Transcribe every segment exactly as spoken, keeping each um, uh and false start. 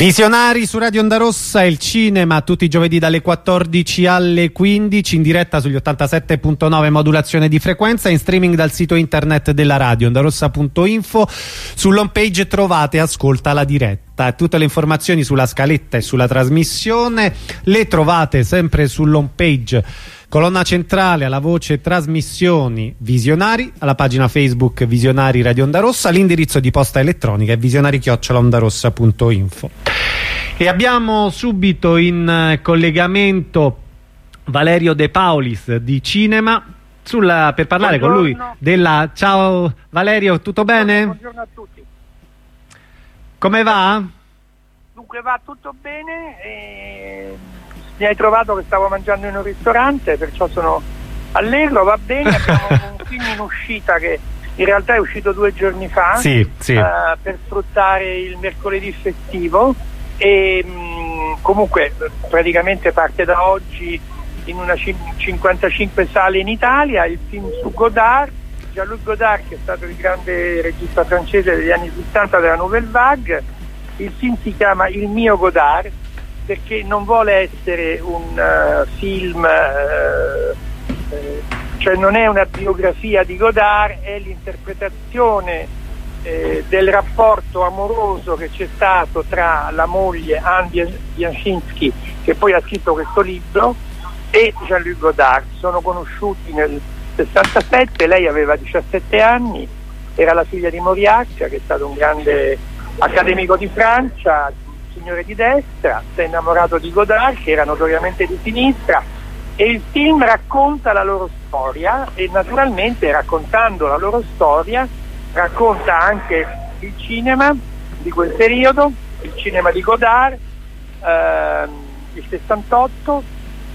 Visionari su Radio Onda Rossa, il cinema tutti i giovedì dalle quattordici alle quindici, in diretta sugli ottantasette punto nove modulazione di frequenza, in streaming dal sito internet della radio ondarossa punto info. Sull'home page trovate Ascolta la diretta. Tutte le informazioni sulla scaletta e sulla trasmissione le trovate sempre sull'home page, colonna centrale, alla voce trasmissioni Visionari, alla pagina Facebook Visionari Radio Onda Rossa, l'indirizzo di posta elettronica è visionari chiocciola ondarossa punto info. E abbiamo subito in collegamento Valerio De Paulis di Cinema sulla, per parlare buongiorno con lui della... Ciao Valerio, tutto bene? Buongiorno a tutti. Come va? Dunque va tutto bene, e... mi hai trovato che stavo mangiando in un ristorante, perciò sono allegro, va bene. Abbiamo un film in uscita che in realtà è uscito due giorni fa, sì, sì. Uh, per sfruttare il mercoledì festivo, e mh, comunque praticamente parte da oggi in una cinquantacinque sale in Italia, il film su Godard, Jean-Luc Godard, che è stato il grande regista francese degli anni sessanta della Nouvelle Vague. Il film si chiama Il mio Godard, perché non vuole essere un uh, film, uh, eh, cioè non è una biografia di Godard, è l'interpretazione eh, del rapporto amoroso che c'è stato tra la moglie Anne Bianchinski, che poi ha scritto questo libro, e Jean-Luc Godard. Sono conosciuti nel sessantasette, lei aveva diciassette anni, era la figlia di Mauriac, che è stato un grande accademico di Francia, signore di destra, si è innamorato di Godard, che era notoriamente di sinistra, e il film racconta la loro storia, e naturalmente raccontando la loro storia racconta anche il cinema di quel periodo, il cinema di Godard, ehm, il sessantotto,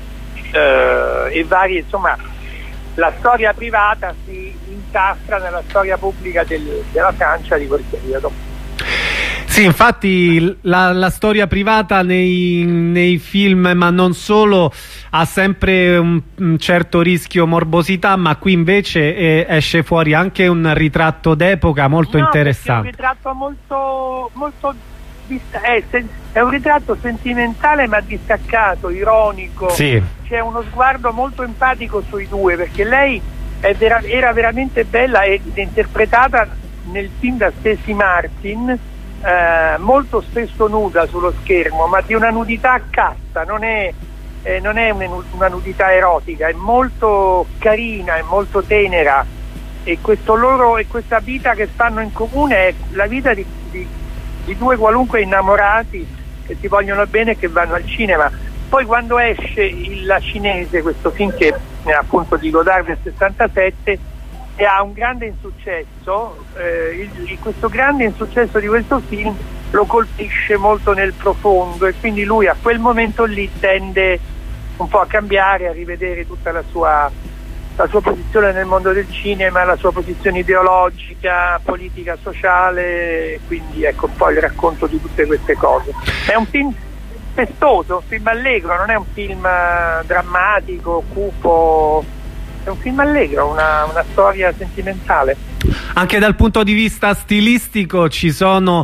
eh, e vari, insomma, la storia privata si incastra nella storia pubblica del, della Francia di quel periodo. Sì, infatti la, la storia privata nei, nei film, ma non solo, ha sempre un, un certo rischio morbosità, ma qui invece eh, esce fuori anche un ritratto d'epoca molto no, interessante. È un ritratto molto, molto è, è un ritratto sentimentale ma distaccato, ironico. Sì. C'è uno sguardo molto empatico sui due, perché lei è vera, era veramente bella ed interpretata nel film da Stacey Martin, Eh, molto spesso nuda sullo schermo, ma di una nudità casta, non è, eh, non è una nudità erotica, è molto carina, è molto tenera, e questo loro e questa vita che fanno in comune è la vita di, di, di due qualunque innamorati che si vogliono bene e che vanno al cinema. Poi quando esce il, La Cinese, questo film che è appunto di Godard del sessantasette, e ha un grande insuccesso, eh, il, il, questo grande insuccesso di questo film lo colpisce molto nel profondo, e quindi lui a quel momento lì tende un po' a cambiare, a rivedere tutta la sua, la sua posizione nel mondo del cinema, la sua posizione ideologica, politica, sociale, quindi ecco un po' il racconto di tutte queste cose. È un film festoso, un film allegro, non è un film uh, drammatico, cupo. È un film allegro, una, una storia sentimentale. Anche dal punto di vista stilistico ci sono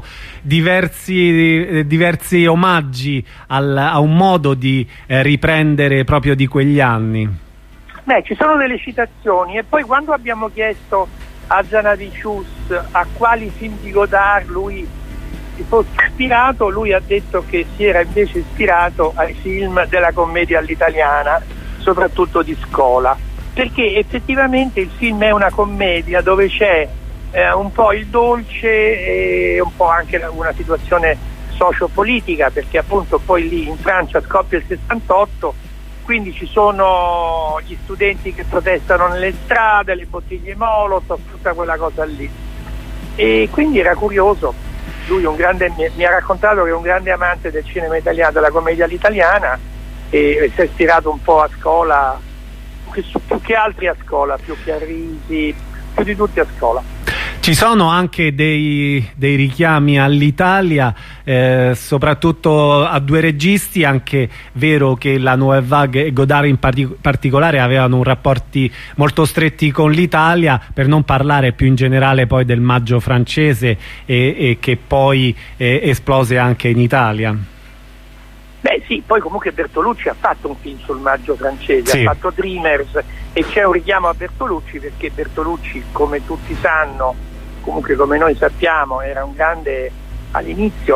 diversi, eh, diversi omaggi al, a un modo di eh, riprendere proprio di quegli anni. Beh, ci sono delle citazioni, e poi quando abbiamo chiesto a Zanavicius a quali film di Godard lui si fosse ispirato, lui ha detto che si era invece ispirato ai film della commedia all'italiana, soprattutto di Scola, perché effettivamente il film è una commedia dove c'è eh, un po' il dolce e un po' anche una situazione sociopolitica, perché appunto poi lì in Francia scoppia il sessantotto, quindi ci sono gli studenti che protestano nelle strade, le bottiglie Molotov, tutta quella cosa lì, e quindi era curioso. Lui un grande, mi, mi ha raccontato che è un grande amante del cinema italiano, della commedia all'italiana, e, e si è ispirato un po' a Scola, più che altri a Scola, più che a Risi, più di tutti a Scola. Ci sono anche dei, dei richiami all'Italia, eh, soprattutto a due registi, anche vero che la Nouvelle Vague e Godard in partic particolare avevano un rapporti molto stretti con l'Italia, per non parlare più in generale poi del Maggio francese e, e che poi eh, esplose anche in Italia. Beh sì, poi comunque Bertolucci ha fatto un film sul Maggio francese, sì. ha fatto Dreamers, e c'è un richiamo a Bertolucci perché Bertolucci, come tutti sanno, comunque come noi sappiamo, era un grande, all'inizio,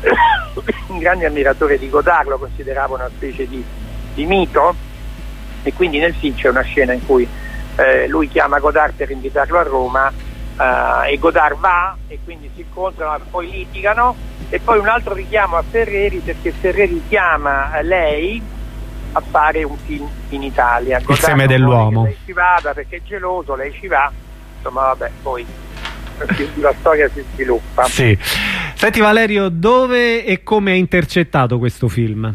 un grande ammiratore di Godard, lo considerava una specie di, di mito, e quindi nel film c'è una scena in cui eh, lui chiama Godard per invitarlo a Roma, eh, e Godard va, e quindi si incontrano, poi litigano. E poi un altro richiamo a Ferreri, perché Ferreri chiama lei a fare un film in Italia. Il seme dell'uomo. Lei ci vada perché è geloso, lei ci va, insomma vabbè, poi la storia si sviluppa. Sì. Senti Valerio, dove e come è intercettato questo film?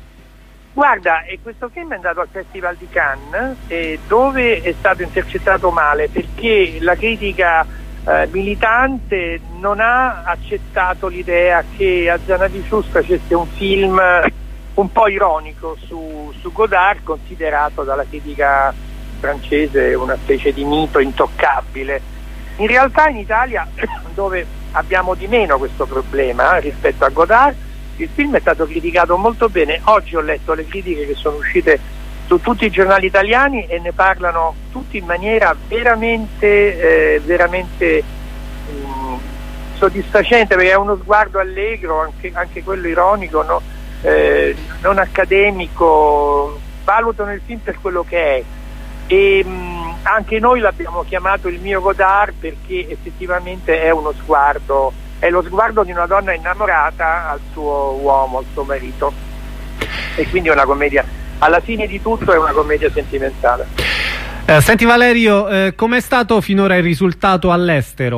Guarda, e questo film è andato al Festival di Cannes, eh, dove è stato intercettato male, perché la critica Eh, militante non ha accettato l'idea che Hazanavicius facesse un film un po' ironico su, su Godard, considerato dalla critica francese una specie di mito intoccabile. In realtà in Italia, dove abbiamo di meno questo problema eh, rispetto a Godard, il film è stato criticato molto bene. Oggi ho letto le critiche che sono uscite su tutti i giornali italiani e ne parlano tutti in maniera veramente eh, veramente mh, soddisfacente, perché è uno sguardo allegro, anche, anche quello ironico, no? eh, non accademico, valutano il film per quello che è. E mh, anche noi l'abbiamo chiamato Il mio Godard, perché effettivamente è uno sguardo, è lo sguardo di una donna innamorata al suo uomo, al suo marito, e quindi è una commedia. Alla fine di tutto è una commedia sentimentale. Eh, senti Valerio, eh, com'è stato finora il risultato all'estero?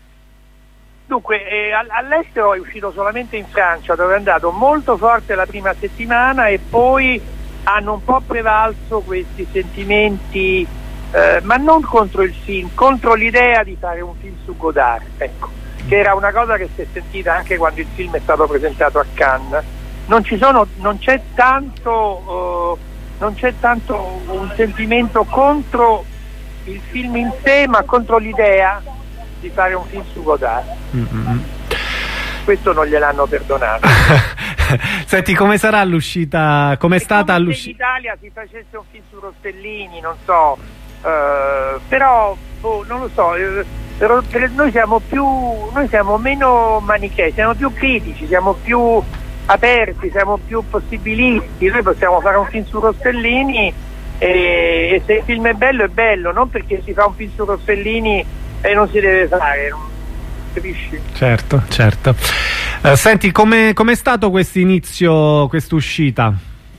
Dunque, eh, all'estero è uscito solamente in Francia, dove è andato molto forte la prima settimana, e poi hanno un po' prevalso questi sentimenti, eh, ma non contro il film, contro l'idea di fare un film su Godard, ecco, che era una cosa che si è sentita anche quando il film è stato presentato a Cannes. Non ci sono, non c'è tanto, uh, non c'è tanto un sentimento contro il film in sé, ma contro l'idea di fare un film su Godard. Mm-hmm. Questo non gliel'hanno perdonato. Senti, come sarà l'uscita? Come è stata l'uscita? Se in Italia si facesse un film su Rossellini, non so, uh, però oh, non lo so. Eh, però per noi siamo più, noi siamo meno manichei, siamo più critici, siamo più aperti, siamo più possibilisti. Noi possiamo fare un film su Rossellini e, e se il film è bello è bello, non perché si fa un film su Rossellini e non si deve fare, non capisci? Certo, certo. Uh, senti, come è stato questo inizio, quest'uscita?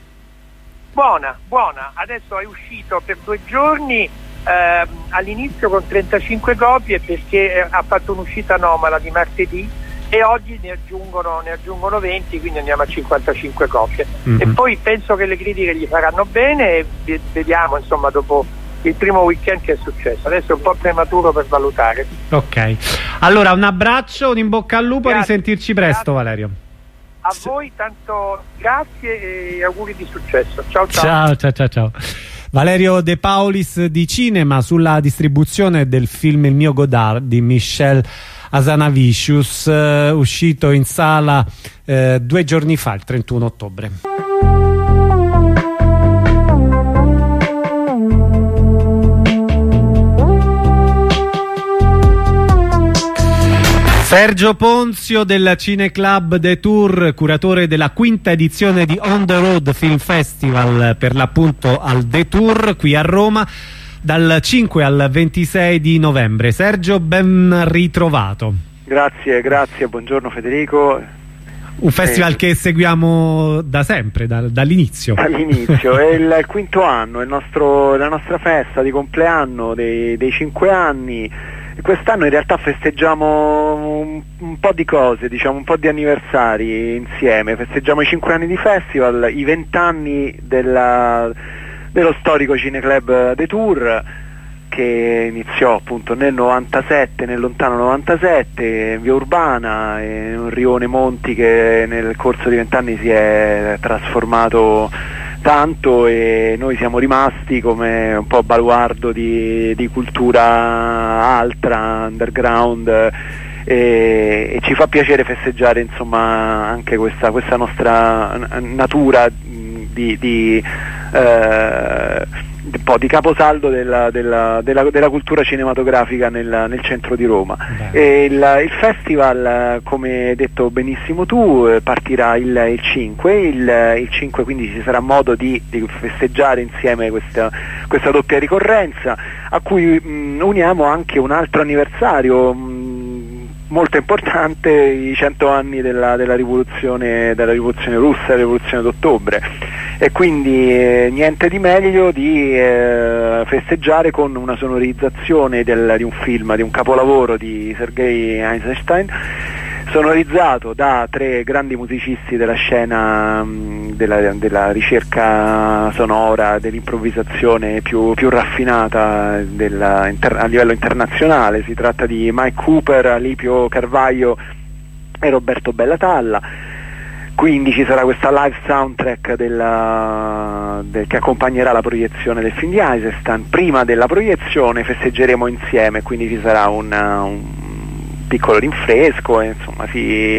Buona, buona. Adesso è uscito per due giorni, eh, all'inizio con trentacinque copie, perché ha fatto un'uscita anomala di martedì, e oggi ne aggiungono, ne aggiungono venti, quindi andiamo a cinquantacinque copie. Mm-hmm. E poi penso che le critiche gli faranno bene, e vediamo insomma dopo il primo weekend che è successo. Adesso è un po' prematuro per valutare. Ok, allora un abbraccio, un in bocca al lupo, grazie, a risentirci presto, grazie. Valerio. A sì. Voi tanto grazie e auguri di successo. Ciao ciao. Ciao ciao ciao ciao. Valerio De Paulis di Cinema, sulla distribuzione del film Il mio Godard di Michel Hazanavicius, eh, uscito in sala eh, due giorni fa, il trentuno ottobre. Sergio Ponzio del Cineclub The Tour, curatore della quinta edizione di On the Road Film Festival, per l'appunto al The Tour qui a Roma, dal cinque al ventisei di novembre. Sergio, ben ritrovato. Grazie, grazie, buongiorno Federico. Un festival eh, che seguiamo da sempre, da, dall'inizio. Dall'inizio, è il quinto anno, è il nostro, la nostra festa di compleanno dei, dei cinque anni. Quest'anno in realtà festeggiamo un, un po' di cose, diciamo un po' di anniversari insieme. Festeggiamo i cinque anni di festival, i venti anni della, dello storico Cineclub The Tour, che iniziò appunto nel novantasette, nel lontano novantasette, in via Urbana, in un rione Monti che nel corso di vent'anni si è trasformato tanto, e noi siamo rimasti come un po' baluardo di, di cultura altra, underground, e, e ci fa piacere festeggiare insomma anche questa, questa nostra natura di, di eh, un po' di caposaldo della, della, della, della cultura cinematografica nel, nel centro di Roma. E il, il festival, come hai detto benissimo tu, partirà il, il cinque, il, il cinque quindi ci sarà modo di, di festeggiare insieme questa, questa doppia ricorrenza, a cui mh, uniamo anche un altro anniversario mh, molto importante, i cento anni della, della rivoluzione della rivoluzione russa, la rivoluzione d'ottobre, e quindi eh, niente di meglio di eh, festeggiare con una sonorizzazione del, di un film, di un capolavoro di Sergei Eisenstein, sonorizzato da tre grandi musicisti della scena mh, della, della ricerca sonora, dell'improvvisazione più, più raffinata della, inter, a livello internazionale. Si tratta di Mike Cooper, Alipio Carvaio e Roberto Bellatalla. Quindi ci sarà questa live soundtrack della, del, che accompagnerà la proiezione del film di Eisenstein. Prima della proiezione festeggeremo insieme, quindi ci sarà un, un piccolo rinfresco, e insomma si,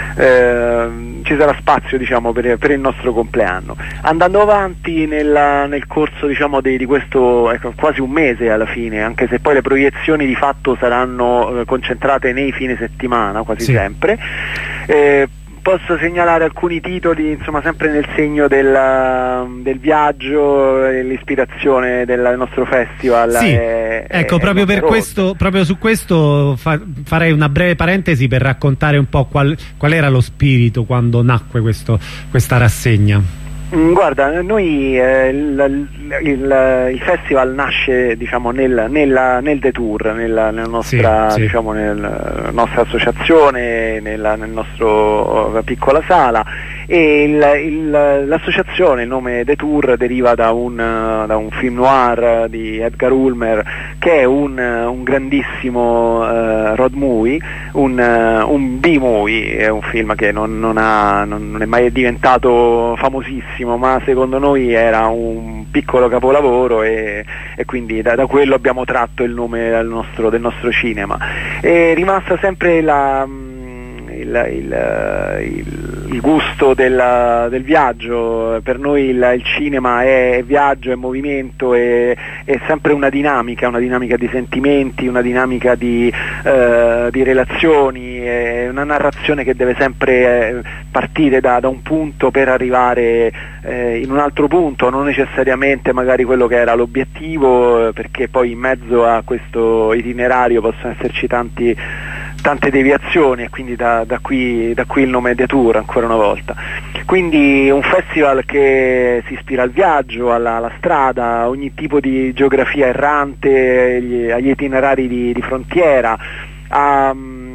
eh, ci sarà spazio diciamo per, per il nostro compleanno. Andando avanti nella, nel corso diciamo di, di questo, ecco, quasi un mese alla fine, anche se poi le proiezioni di fatto saranno eh, concentrate nei fine settimana quasi sì. sempre, eh, posso segnalare alcuni titoli, insomma sempre nel segno del, del viaggio e l'ispirazione del nostro festival. Sì, è, ecco, è proprio per questo, proprio su questo fa, farei una breve parentesi per raccontare un po' qual, qual era lo spirito quando nacque questo, questa rassegna. Mm, guarda, noi eh, il, il, il festival nasce diciamo nel, nella, nel Detour, nella, nella nostra, sì, diciamo, sì. Nel, nostra associazione, nella nel nostro piccola sala, e l'associazione, il nome Detour, deriva da un, da un film noir di Edgar Ulmer, che è un, un grandissimo uh, road movie, un, uh, un B-movie, è un film che non, non, ha, non, non è mai diventato famosissimo, ma secondo noi era un piccolo capolavoro, e, e quindi da, da quello abbiamo tratto il nome del nostro, del nostro cinema. È rimasta sempre la, il, il, il, il gusto del, del viaggio. Per noi il, il cinema è viaggio, è movimento, è, è sempre una dinamica, una dinamica di sentimenti, una dinamica di, eh, di relazioni, è una narrazione che deve sempre partire da, da un punto per arrivare eh, in un altro punto, non necessariamente magari quello che era l'obiettivo, perché poi in mezzo a questo itinerario possono esserci tanti tante deviazioni, e quindi da, da, qui, da qui il nome Detour ancora una volta. Quindi un festival che si ispira al viaggio, alla, alla strada, a ogni tipo di geografia errante, agli, agli itinerari di, di frontiera, a,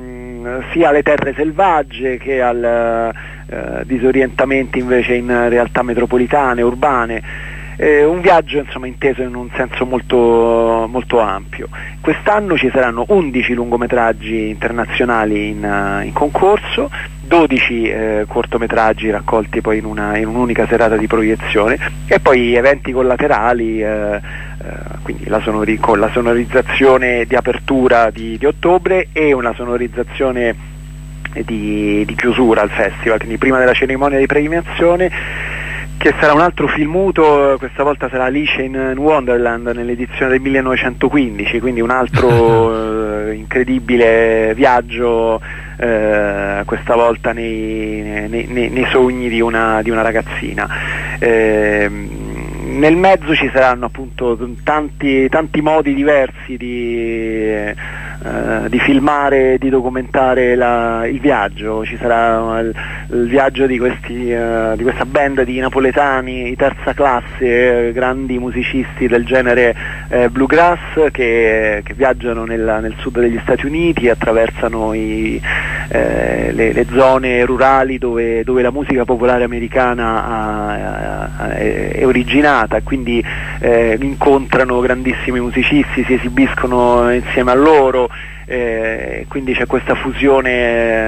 um, sia alle terre selvagge che al uh, disorientamenti invece in realtà metropolitane, urbane. Eh, un viaggio insomma inteso in un senso molto, molto ampio. Quest'anno ci saranno undici lungometraggi internazionali in, uh, in concorso, dodici eh, cortometraggi raccolti poi in, una, in un'unica serata di proiezione, e poi eventi collaterali, eh, eh, quindi la, sonori con la sonorizzazione di apertura di, di ottobre e una sonorizzazione di, di chiusura al festival, quindi prima della cerimonia di premiazione, che sarà un altro film muto. Questa volta sarà Alice in Wonderland nell'edizione del millenovecentoquindici, quindi un altro eh, incredibile viaggio, eh, questa volta nei, nei, nei, nei sogni di una, di una ragazzina. Eh, nel mezzo ci saranno appunto tanti, tanti modi diversi di, uh, di filmare, di documentare la, il viaggio. Ci sarà il, il viaggio di, questi, uh, di questa band di napoletani di terza classe, eh, grandi musicisti del genere eh, bluegrass che, che viaggiano nel, nel sud degli Stati Uniti, attraversano i, eh, le, le zone rurali dove, dove la musica popolare americana ha, ha, è, è originata, quindi eh, incontrano grandissimi musicisti, si esibiscono insieme a loro, eh, quindi c'è questa fusione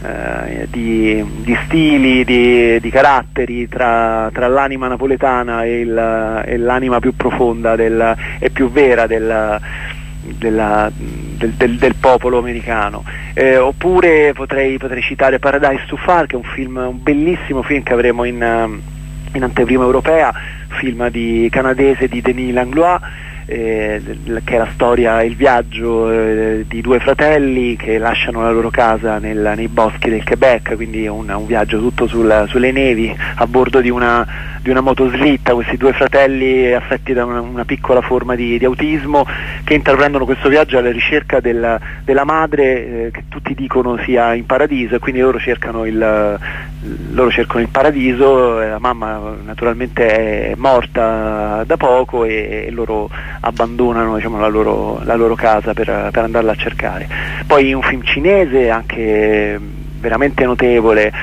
eh, di, di stili, di, di caratteri tra, tra l'anima napoletana e, il, e l'anima più profonda del, e più vera del, della, del, del, del popolo americano. Eh, oppure potrei, potrei citare Paradise Too Far, che è un film, un bellissimo film che avremo in, in anteprima europea, film di, canadese di Denis Langlois, eh, che è la storia, il viaggio eh, di due fratelli che lasciano la loro casa nel, nei boschi del Quebec, quindi un, un viaggio tutto sul, sulle nevi a bordo di una, di una motoslitta. Questi due fratelli affetti da una, una piccola forma di, di autismo, che intraprendono questo viaggio alla ricerca del, della madre, eh, che tutti dicono sia in paradiso, e quindi loro cercano il, loro cercano il paradiso. La mamma naturalmente è morta da poco e, e loro abbandonano, diciamo, la, loro, la loro casa per, per andarla a cercare. Poi un film cinese anche veramente notevole,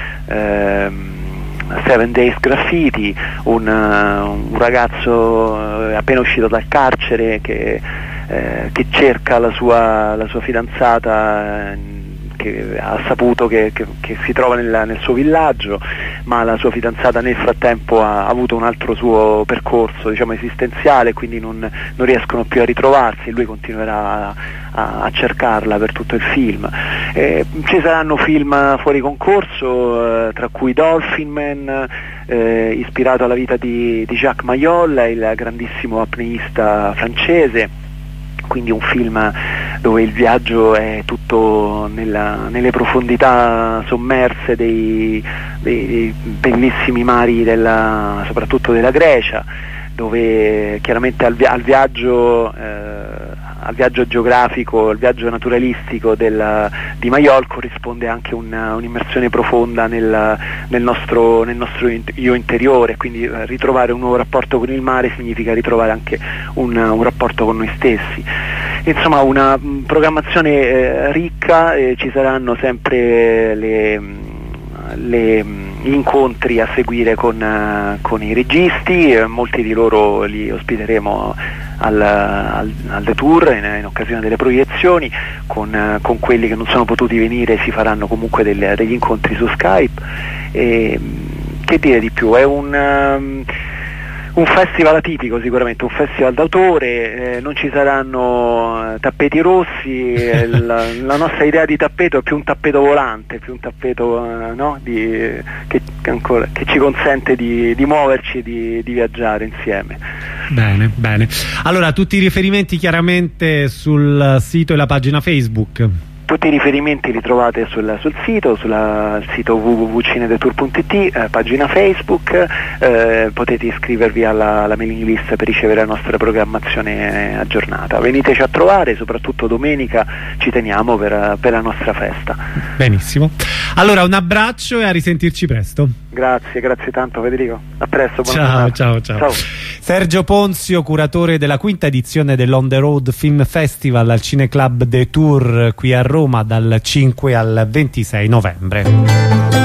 ehm, Seven Days Graffiti, un, uh, un ragazzo uh, appena uscito dal carcere che, uh, che cerca la sua, la sua fidanzata, uh, che ha saputo che, che, che si trova nel, nel suo villaggio, ma la sua fidanzata nel frattempo ha, ha avuto un altro suo percorso, diciamo, esistenziale, quindi non, non riescono più a ritrovarsi, e lui continuerà a, a, a cercarla per tutto il film. Eh, ci saranno film fuori concorso, eh, tra cui Dolphin Man, eh, ispirato alla vita di, di Jacques Mayol, il grandissimo apneista francese, quindi un film dove il viaggio è tutto nella, nelle profondità sommerse dei, dei bellissimi mari della, soprattutto della Grecia, dove chiaramente al, via, al viaggio eh, al viaggio geografico, al viaggio naturalistico del, di Mayol corrisponde anche una, un'immersione profonda nel, nel, nostro, nel nostro io interiore, quindi eh, ritrovare un nuovo rapporto con il mare significa ritrovare anche un, un rapporto con noi stessi. Insomma, una mh, programmazione eh, ricca, eh, ci saranno sempre le, le, gli incontri a seguire con, uh, con i registi, eh, molti di loro li ospiteremo al, al, al The Tour in, in occasione delle proiezioni, con, uh, con quelli che non sono potuti venire si faranno comunque delle, degli incontri su Skype. E, che dire di più, è un... Um, un festival atipico, sicuramente un festival d'autore, eh, non ci saranno eh, tappeti rossi, eh, la, la nostra idea di tappeto è più un tappeto volante, più un tappeto eh, no? di, che, che, ancora, che ci consente di, di muoverci e di, di viaggiare insieme. Bene, bene. Allora, tutti i riferimenti chiaramente sul sito e la pagina Facebook. Tutti i riferimenti li trovate sul, sul sito, sul sito w w w punto cinedetour punto it, eh, pagina Facebook, eh, potete iscrivervi alla, alla mailing list per ricevere la nostra programmazione aggiornata. Veniteci a trovare, soprattutto domenica ci teniamo per, per la nostra festa. Benissimo. Allora, un abbraccio e a risentirci presto. Grazie, grazie tanto Federico. A presto, buona ciao, ciao, ciao, ciao. Sergio Ponzio, curatore della quinta edizione dell'On the Road Film Festival al Cineclub The Tour qui a Roma dal cinque al ventisei novembre.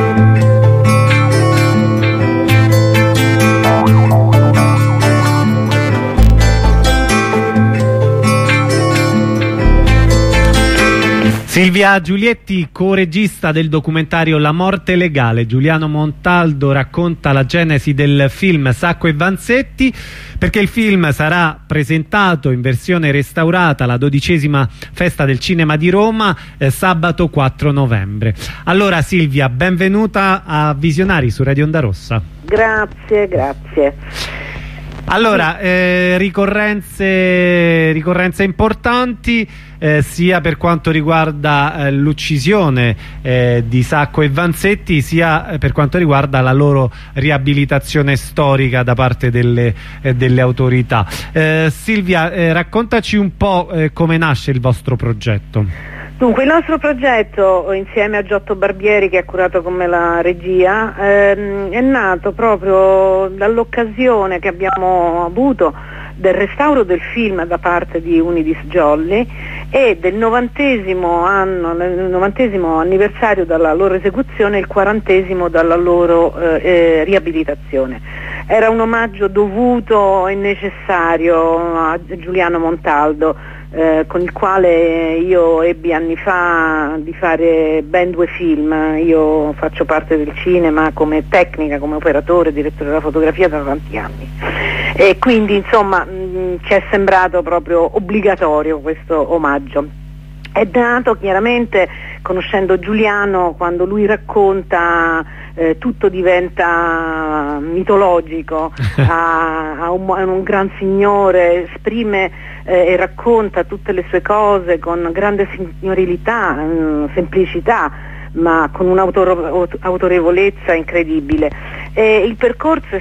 Silvia Giulietti, co-regista del documentario La morte legale. Giuliano Montaldo racconta la genesi del film Sacco e Vanzetti, perché il film sarà presentato in versione restaurata alla dodicesima Festa del Cinema di Roma eh, sabato quattro novembre. Allora Silvia, benvenuta a Visionari su Radio Onda Rossa. Grazie, grazie. Allora, eh, ricorrenze, ricorrenze importanti, eh, sia per quanto riguarda eh, l'uccisione eh, di Sacco e Vanzetti, sia per quanto riguarda la loro riabilitazione storica da parte delle, eh, delle autorità. Eh, Silvia, eh, raccontaci un po' eh, come nasce il vostro progetto. Dunque, il nostro progetto, insieme a Giotto Barbieri, che ha curato con me la regia, ehm, è nato proprio dall'occasione che abbiamo avuto del restauro del film da parte di Unidis Jolly e del novantesimo anno, nel novantesimo anniversario dalla loro esecuzione e il quarantesimo dalla loro eh, eh, riabilitazione. Era un omaggio dovuto e necessario a Giuliano Montaldo, Eh, con il quale io ebbi anni fa di fare ben due film. Io faccio parte del cinema come tecnica, come operatore, direttore della fotografia da tanti anni, e quindi insomma mh, ci è sembrato proprio obbligatorio questo omaggio. È nato chiaramente conoscendo Giuliano, quando lui racconta eh, tutto diventa mitologico, a, a, un, a un gran signore, esprime eh, e racconta tutte le sue cose con grande signorilità, mh, semplicità, ma con un'autorevolezza incredibile. E il percorso è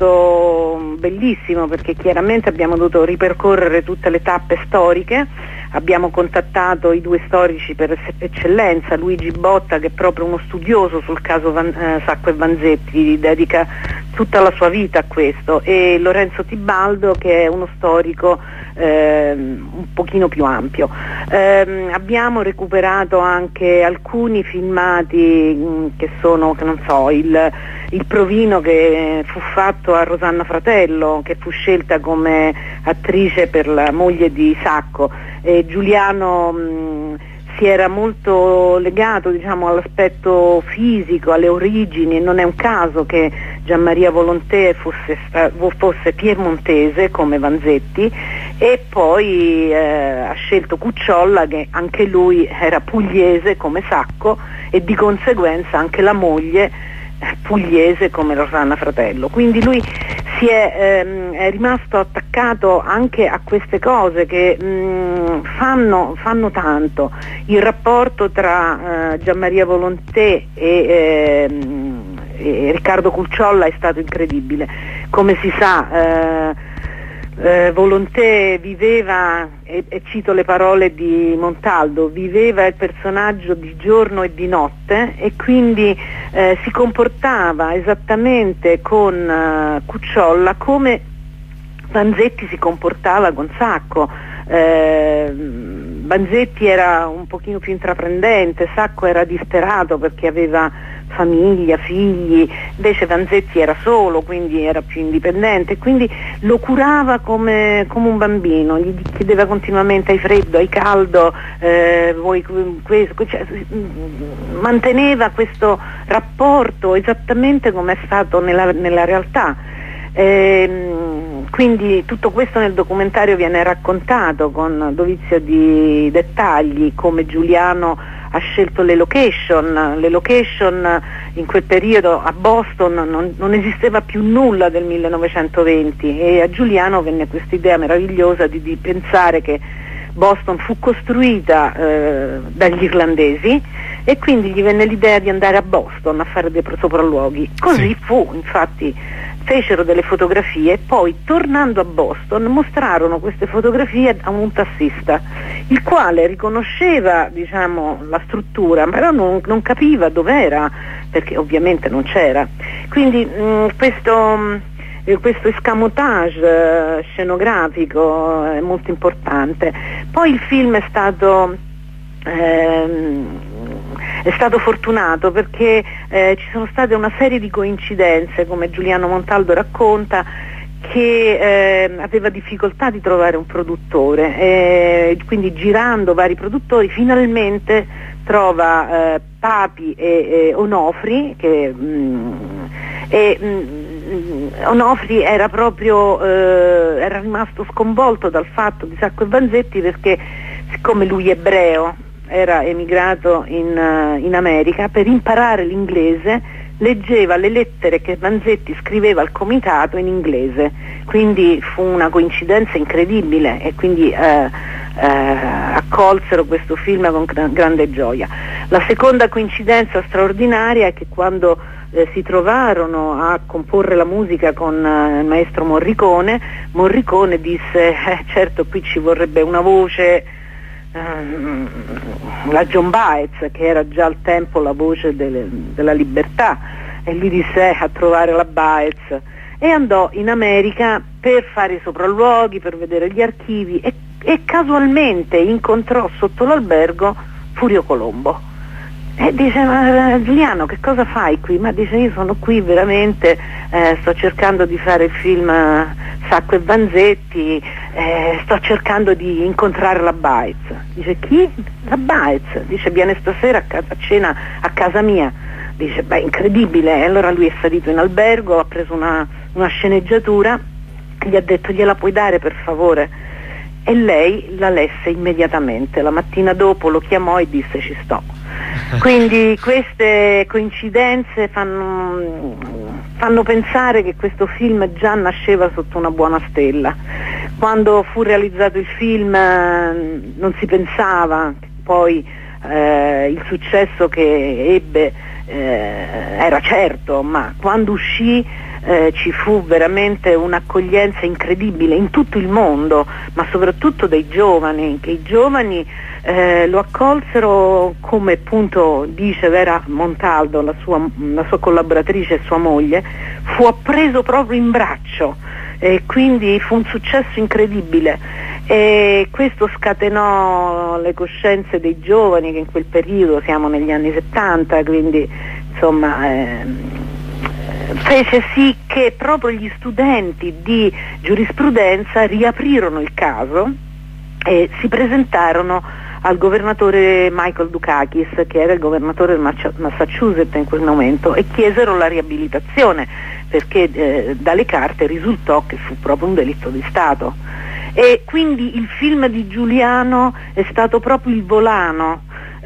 stato bellissimo, perché chiaramente abbiamo dovuto ripercorrere tutte le tappe storiche. Abbiamo contattato i due storici per eccellenza, Luigi Botta, che è proprio uno studioso sul caso Van, eh, Sacco e Vanzetti, dedica tutta la sua vita a questo, e Lorenzo Tibaldo, che è uno storico eh, un pochino più ampio. Eh, abbiamo recuperato anche alcuni filmati mh, che sono, che non so, il, il provino che fu fatto a Rosanna Fratello, che fu scelta come attrice per la moglie di Sacco. E Giuliano mh, si era molto legato, diciamo, all'aspetto fisico, alle origini, e non è un caso che Gianmaria Volonté fosse, fosse piemontese come Vanzetti, e poi eh, ha scelto Cucciolla, che anche lui era pugliese come Sacco, e di conseguenza anche la moglie pugliese come Rosanna Fratello. Quindi lui si è, ehm, è rimasto attaccato anche a queste cose che mh, fanno, fanno tanto. Il rapporto tra eh, Gianmaria Volonté e, ehm, e Riccardo Cucciolla è stato incredibile. Come si sa, eh, Eh, Volonté viveva, e, e cito le parole di Montaldo, viveva il personaggio di giorno e di notte, e quindi eh, si comportava esattamente con uh, Cucciolla come Vanzetti si comportava con Sacco. Eh, Vanzetti era un pochino più intraprendente, Sacco era disperato perché aveva famiglia, figli, invece Vanzetti era solo, quindi era più indipendente, quindi lo curava come, come un bambino, gli chiedeva continuamente: hai freddo, hai caldo, eh, vuoi questo, cioè, manteneva questo rapporto esattamente come è stato nella, nella realtà. Ehm, quindi tutto questo nel documentario viene raccontato con dovizia di dettagli, come Giuliano ha scelto le location. Le location in quel periodo a Boston non, non esisteva più nulla del millenovecentoventi, e a Giuliano venne questa idea meravigliosa di, di pensare che Boston fu costruita eh, dagli irlandesi, e quindi gli venne l'idea di andare a Boston a fare dei sopralluoghi. Così sì. fu, infatti fecero delle fotografie, e poi tornando a Boston mostrarono queste fotografie a un tassista, il quale riconosceva, diciamo, la struttura, però non, non capiva dov'era, perché ovviamente non c'era. Quindi mh, questo, mh, questo escamotage eh, scenografico è molto importante. Poi il film è stato ehm, è stato fortunato perché eh, ci sono state una serie di coincidenze, come Giuliano Montaldo racconta, che eh, aveva difficoltà di trovare un produttore, eh, quindi girando vari produttori finalmente trova eh, Papi e, e Onofri, che, mh, e mh, Onofri era proprio eh, era rimasto sconvolto dal fatto di Sacco e Vanzetti, perché siccome lui è ebreo era emigrato in, uh, in America per imparare l'inglese leggeva le lettere che Vanzetti scriveva al comitato in inglese, quindi fu una coincidenza incredibile e quindi eh, eh, accolsero questo film con gran, grande gioia. La seconda coincidenza straordinaria è che quando eh, si trovarono a comporre la musica con eh, il maestro Morricone, Morricone disse eh, certo qui ci vorrebbe una voce, la John Baez, che era già al tempo la voce delle, della libertà, e lui disse a trovare la Baez, e andò in America per fare i sopralluoghi, per vedere gli archivi, e, e casualmente incontrò sotto l'albergo Furio Colombo e dice: ma Giuliano, che cosa fai qui? Ma dice: io sono qui veramente, eh, sto cercando di fare il film Sacco e Vanzetti, eh, sto cercando di incontrare la Baez. Dice: chi? La Baez. Dice: viene stasera a, casa, a cena a casa mia. Dice: beh, incredibile. E allora lui è salito in albergo, ha preso una, una sceneggiatura, gli ha detto: gliela puoi dare per favore? E lei la lesse immediatamente. La mattina dopo lo chiamò e disse: ci sto. Quindi queste coincidenze fanno, fanno pensare che questo film già nasceva sotto una buona stella. Quando fu realizzato il film eh, non si pensava che poi eh, il successo che ebbe eh, era certo, ma quando uscì eh, ci fu veramente un'accoglienza incredibile in tutto il mondo, ma soprattutto dai giovani, che i giovani Eh, lo accolsero come, appunto, dice Vera Montaldo, la sua, la sua collaboratrice e sua moglie, fu appreso proprio in braccio e quindi fu un successo incredibile, e questo scatenò le coscienze dei giovani, che in quel periodo, siamo negli anni settanta, quindi insomma eh, fece sì che proprio gli studenti di giurisprudenza riaprirono il caso e si presentarono al governatore Michael Dukakis, che era il governatore del Massachusetts in quel momento, e chiesero la riabilitazione, perché eh, dalle carte risultò che fu proprio un delitto di Stato. E quindi il film di Giuliano è stato proprio il volano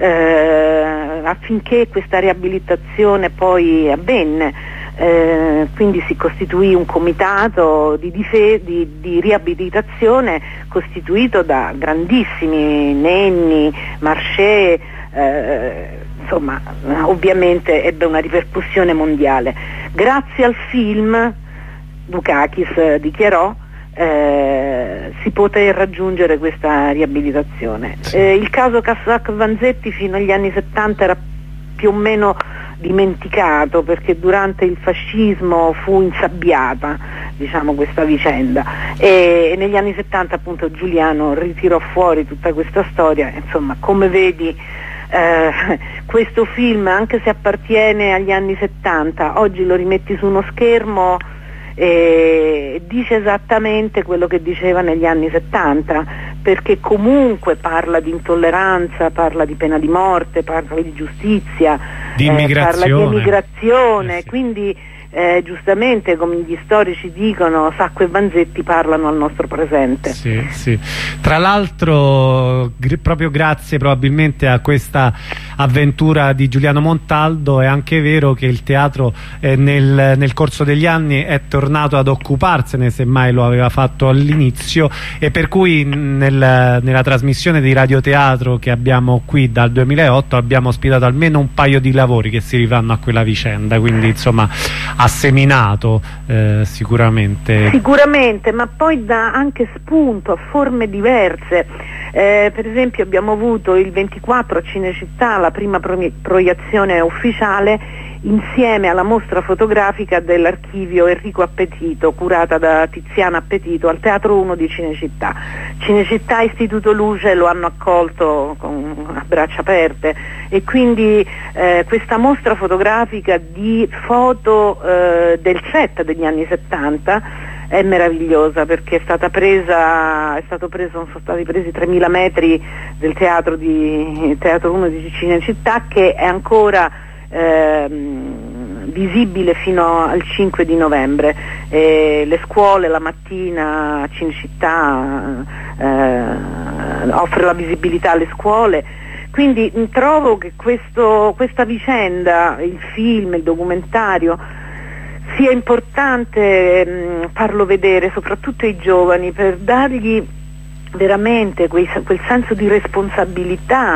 eh, affinché questa riabilitazione poi avvenne. Eh, quindi si costituì un comitato di, dife- di, di riabilitazione costituito da grandissimi, Nenni, Marché, eh, insomma ovviamente ebbe una ripercussione mondiale. Grazie al film, Dukakis dichiarò, eh, si poté raggiungere questa riabilitazione. Eh, il caso Sacco-Vanzetti fino agli anni settanta era più o meno dimenticato, perché durante il fascismo fu insabbiata, diciamo, questa vicenda, e, e negli anni settanta appunto Giuliano ritirò fuori tutta questa storia. Insomma, come vedi, eh, questo film, anche se appartiene agli anni settanta, oggi lo rimetti su uno schermo e dice esattamente quello che diceva negli anni settanta, perché comunque parla di intolleranza, parla di pena di morte, parla di giustizia, di eh, parla di emigrazione, eh sì. Quindi eh, giustamente, come gli storici dicono, Sacco e Vanzetti parlano al nostro presente. Sì, sì. Tra l'altro, gr- proprio grazie probabilmente a questa avventura di Giuliano Montaldo, è anche vero che il teatro eh, nel, nel corso degli anni è tornato ad occuparsene, semmai lo aveva fatto all'inizio, e per cui nel, nella trasmissione di radioteatro che abbiamo qui dal duemilaotto abbiamo ospitato almeno un paio di lavori che si rifanno a quella vicenda, quindi insomma ha seminato eh, sicuramente. Sicuramente, ma poi dà anche spunto a forme diverse. Eh, per esempio abbiamo avuto il ventiquattro a Cinecittà la prima pro- proiezione ufficiale insieme alla mostra fotografica dell'archivio Enrico Appetito, curata da Tiziana Appetito, al Teatro uno di Cinecittà. Cinecittà e Istituto Luce lo hanno accolto con a braccia aperte, e quindi eh, questa mostra fotografica di foto eh, del set degli anni settanta è meravigliosa, perché è stata presa, è stato preso, sono stati presi tremila metri del teatro di Teatro uno di Cinecittà, che è ancora Ehm, visibile fino al cinque di novembre. Eh, le scuole la mattina a Cinecittà eh, offre la visibilità alle scuole, Quindi mh, trovo che questo, questa vicenda, il film, il documentario, sia importante mh, farlo vedere soprattutto ai giovani, per dargli veramente quei, quel senso di responsabilità,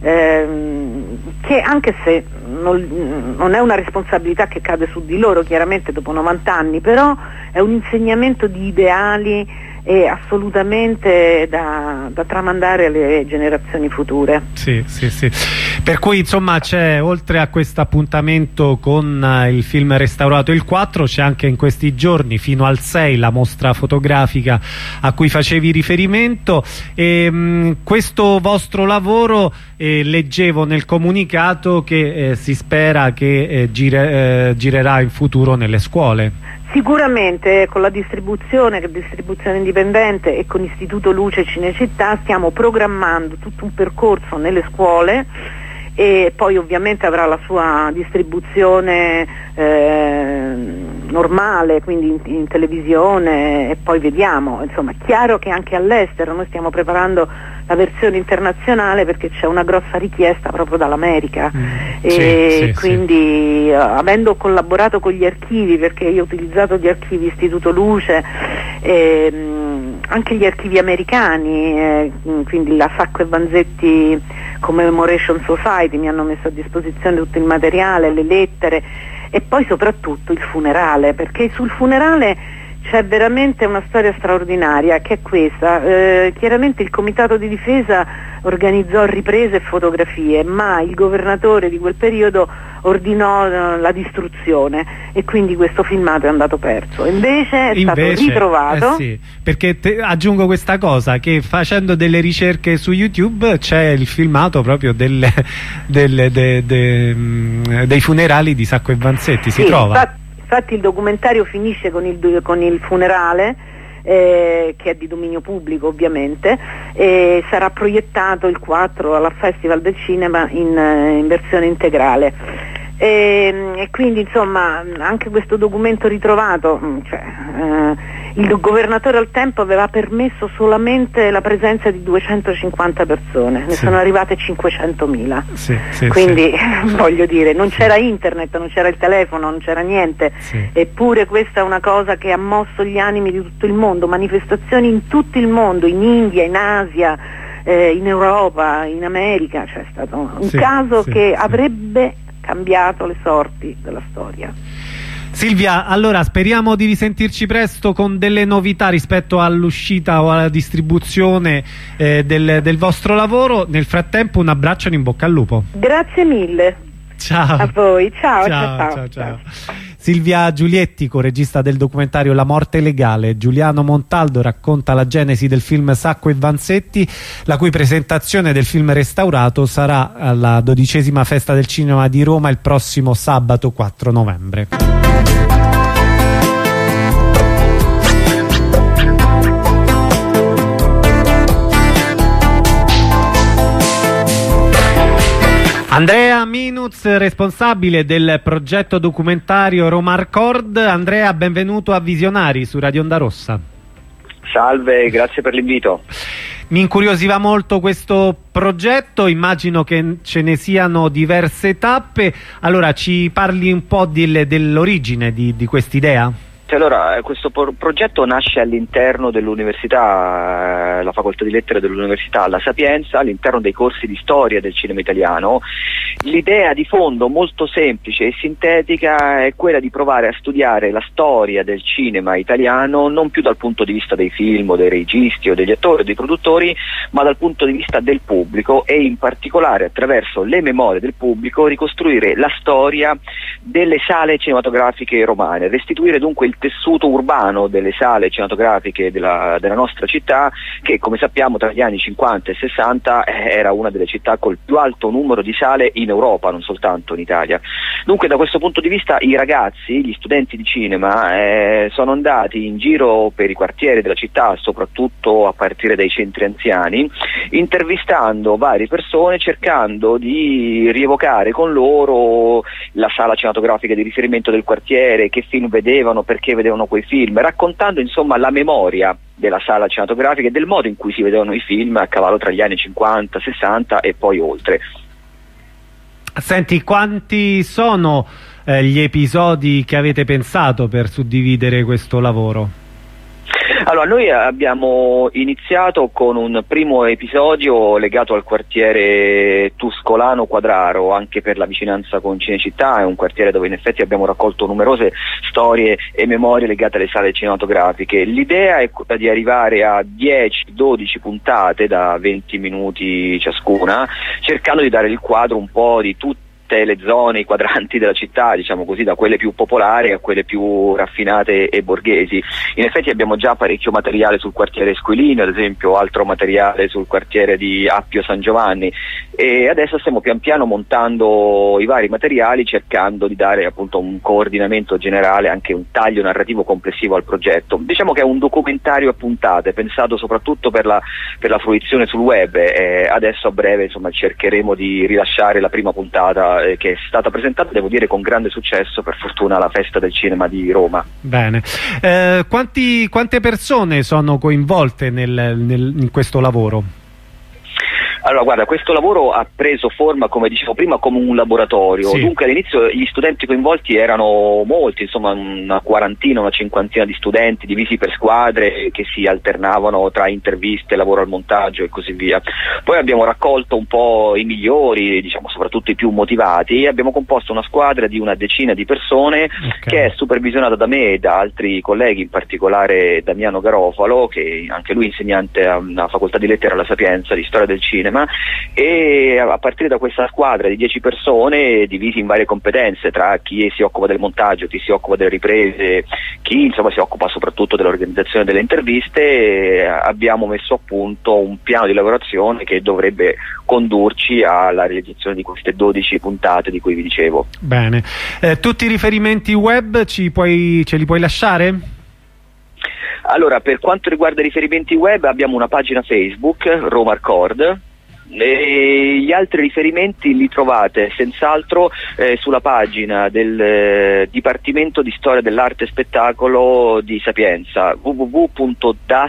ehm, che anche se non, non è una responsabilità che cade su di loro chiaramente dopo novanta anni, però è un insegnamento di ideali e assolutamente da, da tramandare alle generazioni future. Sì, sì, sì. Per cui insomma c'è, oltre a questo appuntamento con uh, il film restaurato il quattro, c'è anche in questi giorni fino al sei la mostra fotografica a cui facevi riferimento, e mh, questo vostro lavoro, eh, leggevo nel comunicato che eh, si spera che eh, gire, eh, girerà in futuro nelle scuole. Sicuramente con la distribuzione, che è distribuzione indipendente, e con Istituto Luce Cinecittà stiamo programmando tutto un percorso nelle scuole, e poi ovviamente avrà la sua distribuzione eh, normale, quindi in, in televisione, e poi vediamo. Insomma, è chiaro che anche all'estero noi stiamo preparando la versione internazionale, perché c'è una grossa richiesta proprio dall'America, mm, e sì, sì, quindi sì. Avendo collaborato con gli archivi, perché io ho utilizzato gli archivi Istituto Luce, e, mh, anche gli archivi americani, eh, quindi la Sacco e Vanzetti Commemoration Society mi hanno messo a disposizione tutto il materiale, le lettere, e poi soprattutto il funerale, perché sul funerale c'è veramente una storia straordinaria, che è questa. Eh, chiaramente il Comitato di Difesa organizzò riprese e fotografie, ma il governatore di quel periodo ordinò uh, la distruzione, e quindi questo filmato è andato perso. Invece è Invece, stato ritrovato. Eh sì, perché te, aggiungo questa cosa, che facendo delle ricerche su YouTube c'è il filmato proprio delle, delle, de, de, de, dei funerali di Sacco e Vanzetti, si sì, trova. Infatti, infatti il documentario finisce con il, con il funerale, eh, che è di dominio pubblico ovviamente, e sarà proiettato il quattro alla Festival del Cinema in, in versione integrale. E, e quindi insomma anche questo documento ritrovato, cioè, eh, il governatore al tempo aveva permesso solamente la presenza di duecentocinquanta persone, ne sì. sono arrivate cinquecentomila, sì, sì, quindi sì. voglio dire, non c'era internet, non c'era il telefono, non c'era niente, sì. eppure questa è una cosa che ha mosso gli animi di tutto il mondo, manifestazioni in tutto il mondo, in India, in Asia, eh, in Europa, in America, cioè è stato un sì, caso sì, che sì. avrebbe cambiato le sorti della storia. Silvia, allora speriamo di risentirci presto con delle novità rispetto all'uscita o alla distribuzione eh, del, del vostro lavoro. Nel frattempo un abbraccio e un in bocca al lupo. Grazie mille. Ciao. A voi, ciao, ciao, ciao, ciao, ciao. ciao. Silvia Giulietti, co-regista del documentario La morte legale. Giuliano Montaldo racconta la genesi del film Sacco e Vanzetti, la cui presentazione del film restaurato sarà alla dodicesima Festa del Cinema di Roma il prossimo sabato quattro novembre. Andrea Minuz, responsabile del progetto documentario Roma Record. Andrea, benvenuto a Visionari su Radio Onda Rossa. Salve, grazie per l'invito. Mi incuriosiva molto questo progetto, immagino che ce ne siano diverse tappe. Allora, ci parli un po' dell'origine di, di quest'idea? Allora, questo progetto nasce all'interno dell'università, la facoltà di lettere dell'università La Sapienza, all'interno dei corsi di storia del cinema italiano. L'idea di fondo, molto semplice e sintetica, è quella di provare a studiare la storia del cinema italiano non più dal punto di vista dei film o dei registi o degli attori o dei produttori, ma dal punto di vista del pubblico, e in particolare attraverso le memorie del pubblico ricostruire la storia delle sale cinematografiche romane, restituire dunque il tessuto urbano delle sale cinematografiche della, della nostra città, che come sappiamo tra gli anni cinquanta e sessanta era una delle città col più alto numero di sale in Europa, non soltanto in Italia. Dunque da questo punto di vista i ragazzi, gli studenti di cinema eh, sono andati in giro per i quartieri della città, soprattutto a partire dai centri anziani, intervistando varie persone, cercando di rievocare con loro la sala cinematografica di riferimento del quartiere, che film vedevano, perché vedevano quei film, raccontando insomma la memoria della sala cinematografica e del modo in cui si vedevano i film a cavallo tra gli anni cinquanta, sessanta e poi oltre. Senti, quanti sono eh, gli episodi che avete pensato per suddividere questo lavoro? Allora, noi abbiamo iniziato con un primo episodio legato al quartiere Tuscolano Quadraro, anche per la vicinanza con Cinecittà, è un quartiere dove in effetti abbiamo raccolto numerose storie e memorie legate alle sale cinematografiche. L'idea è quella di arrivare a dieci dodici puntate da venti minuti ciascuna, cercando di dare il quadro un po' di tutti le zone, i quadranti della città, diciamo così, da quelle più popolari a quelle più raffinate e borghesi. In effetti abbiamo già parecchio materiale sul quartiere Esquilino, ad esempio, altro materiale sul quartiere di Appio San Giovanni, e adesso stiamo pian piano montando i vari materiali, cercando di dare appunto un coordinamento generale, anche un taglio narrativo complessivo al progetto. Diciamo che è un documentario a puntate, pensato soprattutto per la, per la fruizione sul web, e adesso a breve insomma cercheremo di rilasciare la prima puntata che è stata presentata, devo dire, con grande successo, per fortuna, alla Festa del Cinema di Roma. Bene, eh, quanti, quante persone sono coinvolte nel, nel, in questo lavoro? Allora, guarda, questo lavoro ha preso forma, come dicevo prima, come un laboratorio. Sì. Dunque all'inizio gli studenti coinvolti erano molti, insomma una quarantina, una cinquantina di studenti divisi per squadre che si alternavano tra interviste, lavoro al montaggio e così via. Poi abbiamo raccolto un po' i migliori, diciamo soprattutto i più motivati, e abbiamo composto una squadra di una decina di persone, okay, che è supervisionata da me e da altri colleghi, in particolare Damiano Garofalo, che anche lui insegnante a una facoltà di lettere alla Sapienza di storia del cinema, e a partire da questa squadra di dieci persone divisi in varie competenze, tra chi si occupa del montaggio, chi si occupa delle riprese, chi insomma si occupa soprattutto dell'organizzazione delle interviste, abbiamo messo a punto un piano di lavorazione che dovrebbe condurci alla realizzazione di queste dodici puntate di cui vi dicevo. Bene, eh, tutti i riferimenti web ci puoi, ce li puoi lasciare? Allora, per quanto riguarda i riferimenti web abbiamo una pagina Facebook, Roma Record, e gli altri riferimenti li trovate senz'altro eh, sulla pagina del eh, Dipartimento di Storia dell'Arte e Spettacolo di Sapienza, w w w punto das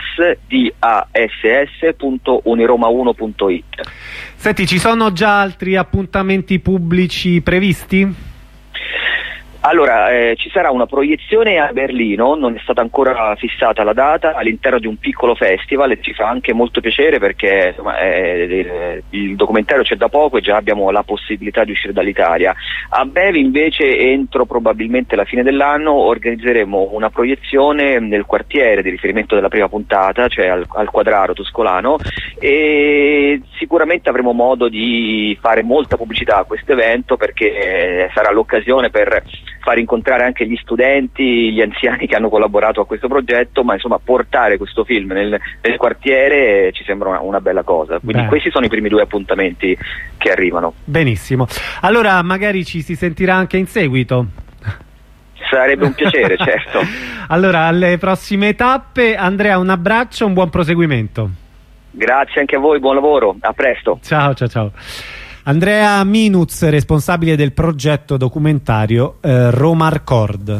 punto uniroma uno punto it. Senti, ci sono già altri appuntamenti pubblici previsti? Allora, eh, ci sarà una proiezione a Berlino, non è stata ancora fissata la data, all'interno di un piccolo festival, e ci fa anche molto piacere perché insomma, eh, il documentario c'è da poco e già abbiamo la possibilità di uscire dall'Italia. A breve invece, entro probabilmente la fine dell'anno, organizzeremo una proiezione nel quartiere di riferimento della prima puntata, cioè al, al Quadraro Tuscolano, e sicuramente avremo modo di fare molta pubblicità a questo evento, perché sarà l'occasione per far incontrare anche gli studenti, gli anziani che hanno collaborato a questo progetto, ma insomma portare questo film nel, nel quartiere ci sembra una, una bella cosa. Quindi Beh. questi sono i primi due appuntamenti che arrivano. Benissimo, allora magari ci si sentirà anche in seguito. Sarebbe un piacere, certo. Allora, alle prossime tappe. Andrea, un abbraccio, un buon proseguimento. Grazie anche a voi, buon lavoro, a presto. Ciao, ciao, ciao. Andrea Minuz, responsabile del progetto documentario eh, Roma Record.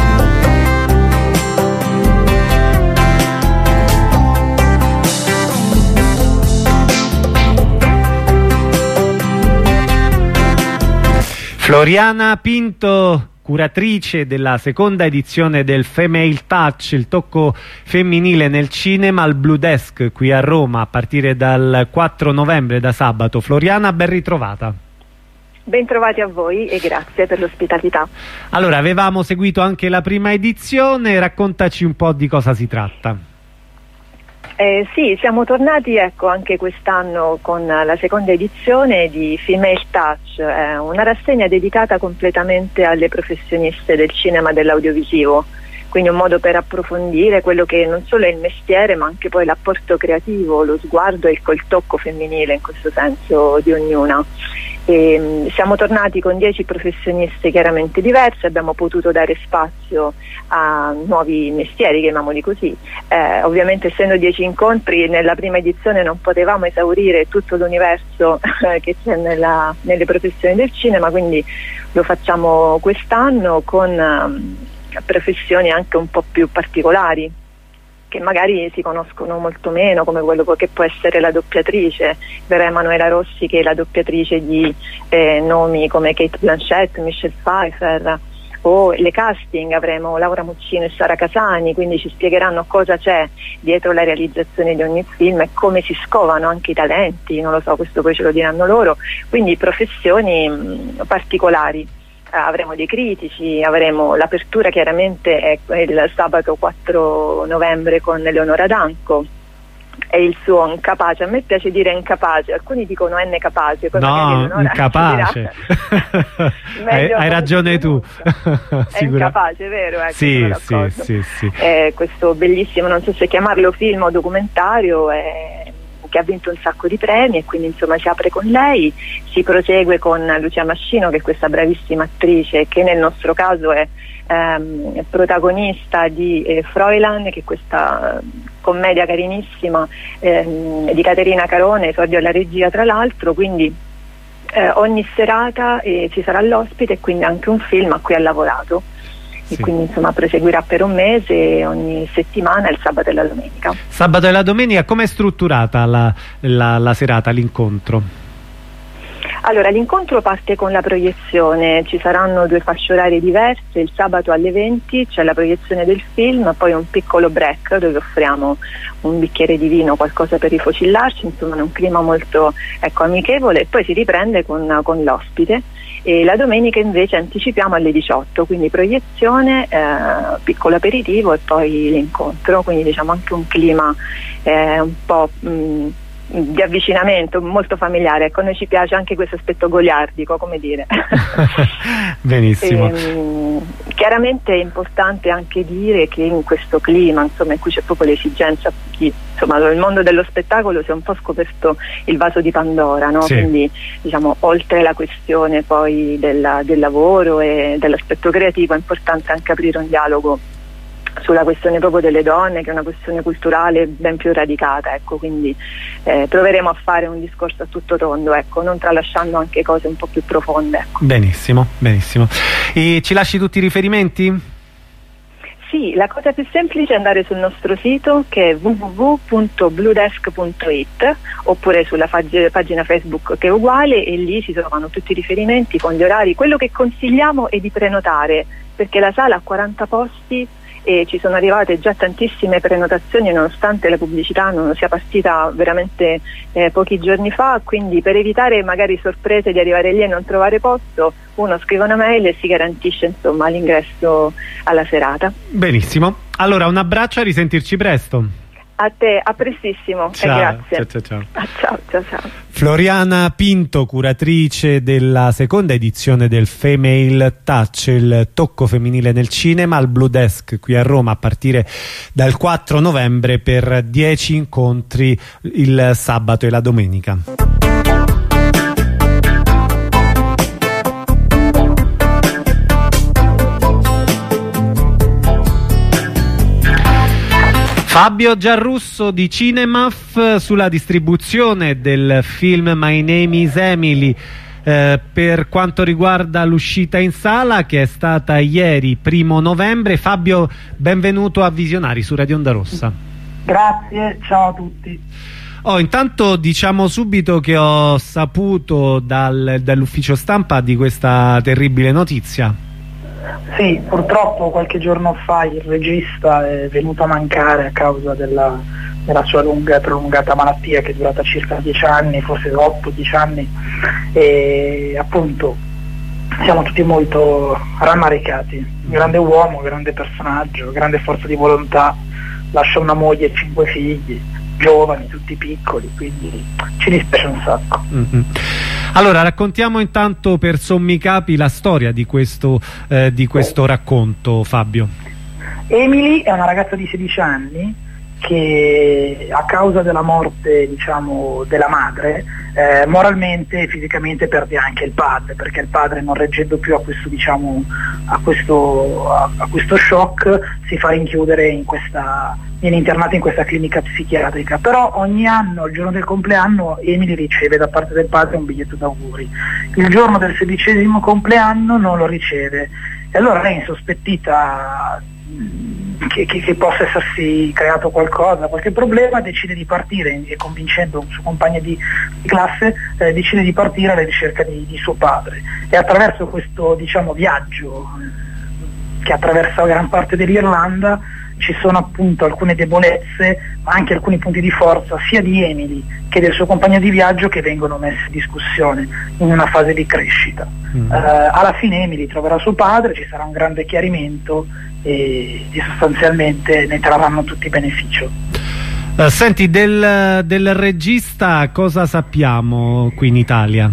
Floriana Pinto, curatrice della seconda edizione del Female Touch, il tocco femminile nel cinema, al Blue Desk qui a Roma a partire dal quattro novembre, da sabato. Floriana, ben ritrovata. Ben trovati a voi e grazie per l'ospitalità. Allora, avevamo seguito anche la prima edizione, raccontaci un po' di cosa si tratta. Eh, sì, siamo tornati ecco anche quest'anno con la seconda edizione di Female Touch, eh, una rassegna dedicata completamente alle professioniste del cinema e dell'audiovisivo, quindi un modo per approfondire quello che non solo è il mestiere ma anche poi l'apporto creativo, lo sguardo e il col tocco femminile in questo senso di ognuna. E, mh, siamo tornati con dieci professioniste chiaramente diverse, abbiamo potuto dare spazio a nuovi mestieri, chiamiamoli così. Eh, ovviamente essendo dieci incontri, nella prima edizione non potevamo esaurire tutto l'universo eh, che c'è nella, nelle professioni del cinema, quindi lo facciamo quest'anno con um, professioni anche un po' più particolari, che magari si conoscono molto meno, come quello che può essere la doppiatrice, vera Emanuela Rossi, che è la doppiatrice di eh, nomi come Kate Blanchett, Michelle Pfeiffer, o le casting avremo Laura Muccino e Sara Casani, quindi ci spiegheranno cosa c'è dietro la realizzazione di ogni film e come si scovano anche i talenti, non lo so, questo poi ce lo diranno loro, quindi professioni mh, particolari. Avremo dei critici, avremo l'apertura, chiaramente è il sabato quattro novembre con Eleonora Danco e il suo Incapace. A me piace dire Incapace, alcuni dicono N capace, no, Incapace. hai, hai ragione tu. È Incapace, vero? Ecco, sì, sì, sì, sì. È questo bellissimo, non so se chiamarlo film o documentario, è che ha vinto un sacco di premi e quindi insomma si apre con lei, si prosegue con Lucia Mascino, che è questa bravissima attrice che nel nostro caso è ehm, protagonista di eh, Fräulein, che è questa commedia carinissima ehm, di Caterina Carone, esordio alla regia tra l'altro, quindi eh, ogni serata eh, ci sarà l'ospite e quindi anche un film a cui ha lavorato. Sì. E quindi insomma proseguirà per un mese ogni settimana, il sabato e la domenica. Sabato e la domenica, com'è strutturata la, la, la serata, l'incontro? Allora, l'incontro parte con la proiezione, ci saranno due fasce orarie diverse, il sabato alle venti c'è la proiezione del film, poi un piccolo break dove offriamo un bicchiere di vino, qualcosa per rifocillarci, insomma in un clima molto ecco, amichevole, e poi si riprende con, con l'ospite. E la domenica invece anticipiamo alle diciotto, quindi proiezione, eh, piccolo aperitivo e poi l'incontro, quindi diciamo anche un clima eh, un po' mh, di avvicinamento molto familiare. Ecco, a noi ci piace anche questo aspetto goliardico, come dire. Benissimo. E, chiaramente è importante anche dire che in questo clima, insomma, in cui c'è proprio l'esigenza di, insomma, il mondo dello spettacolo si è un po' scoperto il vaso di Pandora, no? Sì. Quindi diciamo, oltre la questione poi della, del lavoro e dell'aspetto creativo, è importante anche aprire un dialogo sulla questione proprio delle donne, che è una questione culturale ben più radicata, ecco, quindi eh, proveremo a fare un discorso a tutto tondo, ecco, non tralasciando anche cose un po' più profonde, ecco. Benissimo, benissimo. E ci lasci tutti i riferimenti? Sì, la cosa più semplice è andare sul nostro sito, che è w w w punto bluedesk punto i t, oppure sulla pag- pagina Facebook, che è uguale, e lì ci trovano tutti i riferimenti con gli orari. Quello che consigliamo è di prenotare, perché la sala ha quaranta posti e ci sono arrivate già tantissime prenotazioni nonostante la pubblicità non sia partita veramente eh, pochi giorni fa, quindi per evitare magari sorprese di arrivare lì e non trovare posto, uno scrive una mail e si garantisce insomma l'ingresso alla serata. Benissimo, allora un abbraccio, a risentirci presto. A te, a prestissimo, ciao, e grazie. Ciao, ciao, ciao. Ah, ciao, ciao, ciao. Floriana Pinto, curatrice della seconda edizione del Female Touch, il tocco femminile nel cinema, al Blue Desk qui a Roma a partire dal quattro novembre per dieci incontri il sabato e la domenica. Fabio Giarrusso di Cinemaf sulla distribuzione del film My Name is Emily, eh, per quanto riguarda l'uscita in sala, che è stata ieri primo novembre. Fabio, benvenuto a Visionari su Radio Onda Rossa. Grazie, ciao a tutti. Oh, intanto diciamo subito che ho saputo dal, dall'ufficio stampa di questa terribile notizia. Sì, purtroppo qualche giorno fa il regista è venuto a mancare a causa della, della sua lunga e prolungata malattia, che è durata circa dieci anni, forse otto dieci anni, e appunto siamo tutti molto rammaricati. Grande uomo, grande personaggio, grande forza di volontà, lascia una moglie e cinque figli, giovani, tutti piccoli, quindi ci dispiace un sacco. Mm-hmm. Allora, raccontiamo intanto per sommi capi la storia di questo, eh, di questo racconto, Fabio. Emily è una ragazza di sedici anni che a causa della morte, diciamo, della madre, eh, moralmente e fisicamente perde anche il padre, perché il padre, non reggendo più a questo, diciamo, a questo, a, a questo shock, si fa rinchiudere in questa, viene internata in questa clinica psichiatrica. Però ogni anno, il giorno del compleanno, Emily riceve da parte del padre un biglietto d'auguri. Il giorno del sedicesimo compleanno non lo riceve, e allora lei, insospettita che, che, che possa essersi creato qualcosa, qualche problema, decide di partire e convincendo un suo compagno di, di classe eh, decide di partire alla ricerca di, di suo padre, e attraverso questo, diciamo, viaggio eh, che attraversa gran parte dell'Irlanda ci sono appunto alcune debolezze ma anche alcuni punti di forza sia di Emily che del suo compagno di viaggio che vengono messi in discussione in una fase di crescita. Mm. Uh, alla fine Emily troverà suo padre, ci sarà un grande chiarimento e, e sostanzialmente ne trarranno tutti beneficio. Uh, senti, del, del regista cosa sappiamo qui in Italia?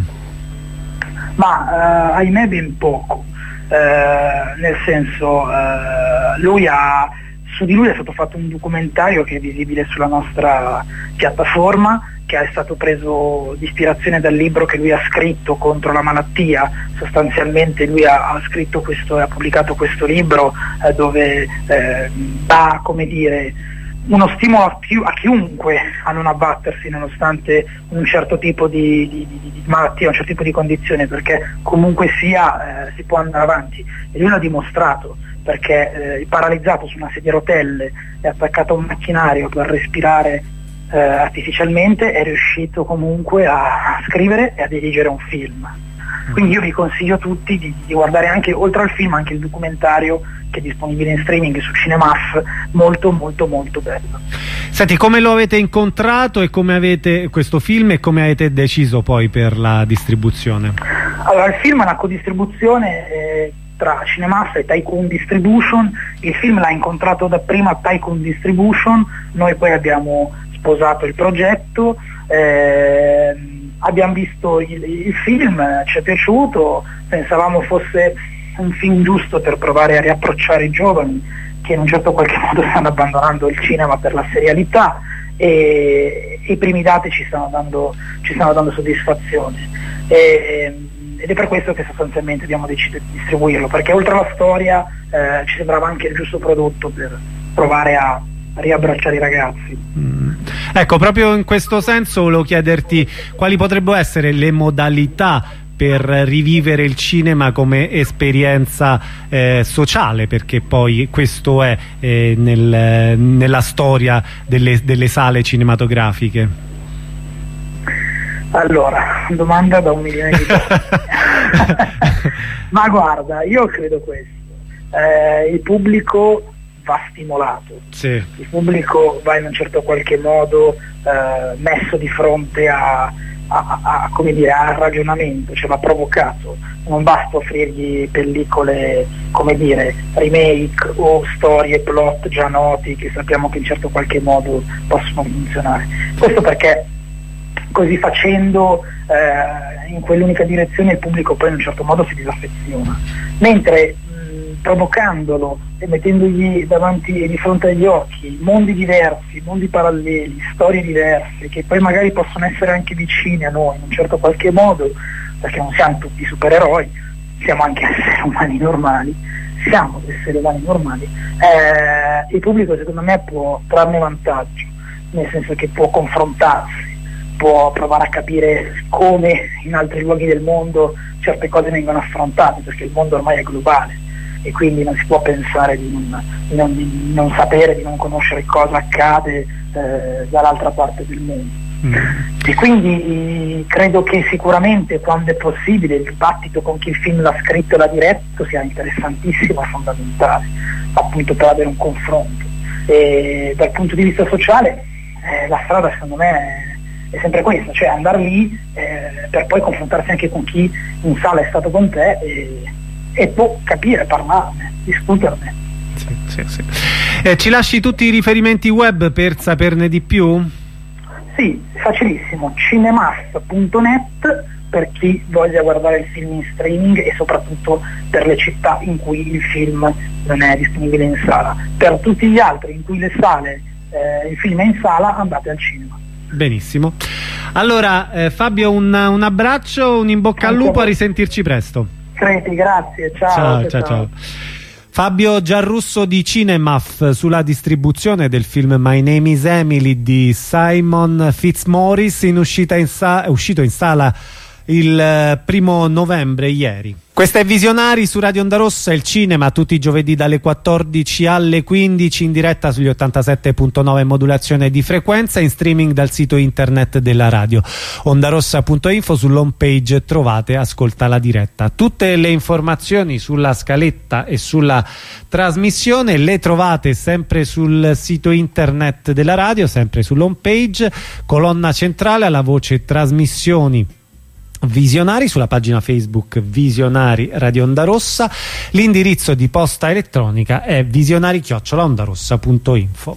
Ma uh, ahimè ben poco, uh, nel senso uh, lui ha su di lui è stato fatto un documentario che è visibile sulla nostra piattaforma, che è stato preso di ispirazione dal libro che lui ha scritto contro la malattia. Sostanzialmente lui ha, ha scritto questo, ha pubblicato questo libro eh, dove eh, dà, come dire, uno stimolo a, più, a chiunque a non abbattersi nonostante un certo tipo di, di, di, di malattia, un certo tipo di condizione, perché comunque sia eh, si può andare avanti, e lui l'ha dimostrato, perché eh, paralizzato su una sedia a rotelle e attaccato a un macchinario per respirare eh, artificialmente, è riuscito comunque a scrivere e a dirigere un film. Quindi io vi consiglio a tutti di, di guardare anche, oltre al film, anche il documentario che è disponibile in streaming su Cinemaf, molto molto molto bello. Senti, come lo avete incontrato e come avete questo film e come avete deciso poi per la distribuzione? Allora, il film è una codistribuzione eh, tra Cinemaf e Tycoon Distribution. Il film l'ha incontrato dapprima Tycoon Distribution, noi poi abbiamo sposato il progetto, eh, abbiamo visto il, il film, ci è piaciuto, pensavamo fosse un film giusto per provare a riapprocciare i giovani che in un certo qualche modo stanno abbandonando il cinema per la serialità, e, e i primi dati ci stanno dando, ci stanno dando soddisfazione. E, ed è per questo che sostanzialmente abbiamo deciso di distribuirlo, perché oltre alla storia eh, ci sembrava anche il giusto prodotto per provare a riabbracciare i ragazzi. Mm. Ecco, proprio in questo senso volevo chiederti quali potrebbero essere le modalità per rivivere il cinema come esperienza eh, sociale, perché poi questo è eh, nel, nella storia delle, delle sale cinematografiche. Allora, domanda da un milione di dollari. Ma guarda, io credo questo, eh, il pubblico va stimolato, sì. Il pubblico va in un certo qualche modo eh, messo di fronte a, a, a, come dire, al ragionamento, cioè va provocato, non basta offrirgli pellicole, come dire, remake o storie, plot già noti che sappiamo che in certo qualche modo possono funzionare. Questo perché così facendo eh, in quell'unica direzione il pubblico poi in un certo modo si disaffeziona, mentre mh, provocandolo e mettendogli davanti e di fronte agli occhi mondi diversi, mondi paralleli, storie diverse che poi magari possono essere anche vicine a noi in un certo qualche modo, perché non siamo tutti supereroi, siamo anche esseri umani normali, siamo esseri umani normali, eh, il pubblico secondo me può trarne vantaggio, nel senso che può confrontarsi, può provare a capire come in altri luoghi del mondo certe cose vengono affrontate, perché il mondo ormai è globale e quindi non si può pensare di non, di non, di non sapere, di non conoscere cosa accade eh, dall'altra parte del mondo. Mm. E quindi credo che sicuramente quando è possibile il dibattito con chi il film l'ha scritto e l'ha diretto sia interessantissimo e fondamentale, appunto per avere un confronto. E dal punto di vista sociale eh, la strada secondo me è è sempre questa, cioè andare lì eh, per poi confrontarsi anche con chi in sala è stato con te e, e può capire, parlarne, discuterne. Sì, sì, sì. Eh, ci lasci tutti i riferimenti web per saperne di più? Sì, facilissimo, cinemaf punto net per chi voglia guardare il film in streaming e soprattutto per le città in cui il film non è disponibile in sala. Per tutti gli altri in cui le sale, eh, il film è in sala, andate al cinema. Benissimo, allora eh, Fabio un, un abbraccio, un in bocca al lupo, a risentirci presto. Creti, grazie, ciao ciao, ciao, ciao. Fabio Giarrusso di Cinemaf sulla distribuzione del film My Name is Emily di Simon Fitzmaurice, in uscita in sa- è uscito in sala il primo novembre ieri. Questa è Visionari su Radio Onda Rossa, il cinema tutti i giovedì dalle quattordici alle quindici in diretta sugli ottantasette punto nove modulazione di frequenza, in streaming dal sito internet della radio ondarossa punto info. Sull'home page trovate Ascolta la diretta. Tutte le informazioni sulla scaletta e sulla trasmissione le trovate sempre sul sito internet della radio, sempre sull'home page, colonna centrale alla voce trasmissioni Visionari, sulla pagina Facebook Visionari Radio Onda Rossa. L'indirizzo di posta elettronica è visionari chiocciola ondarossa punto info.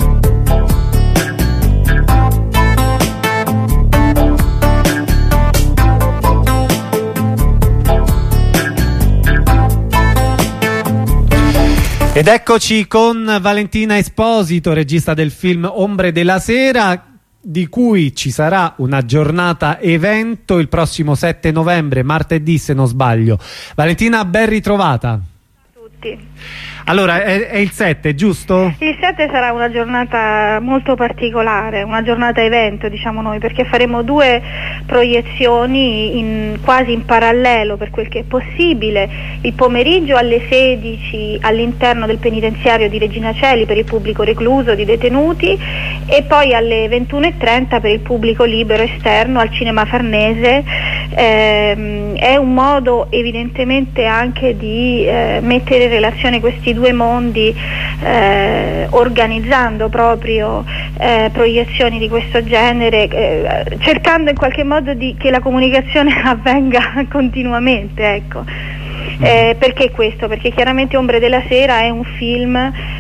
Ed eccoci con Valentina Esposito, regista del film Ombre della Sera, di cui ci sarà una giornata evento il prossimo sette novembre, martedì se non sbaglio. Valentina, ben ritrovata. Tutti. Allora, è, è il sette, giusto? Il sette sarà una giornata molto particolare, una giornata evento, diciamo noi, perché faremo due proiezioni in, quasi in parallelo per quel che è possibile. Il pomeriggio alle sedici all'interno del penitenziario di Regina Coeli per il pubblico recluso di detenuti, e poi alle ventuno e trenta per il pubblico libero esterno al Cinema Farnese. Eh, è un modo evidentemente anche di eh, mettere in relazione questi due mondi, eh, organizzando proprio eh, proiezioni di questo genere, eh, cercando in qualche modo di, che la comunicazione avvenga continuamente, ecco. Eh, perché questo? Perché chiaramente Ombre della Sera è un film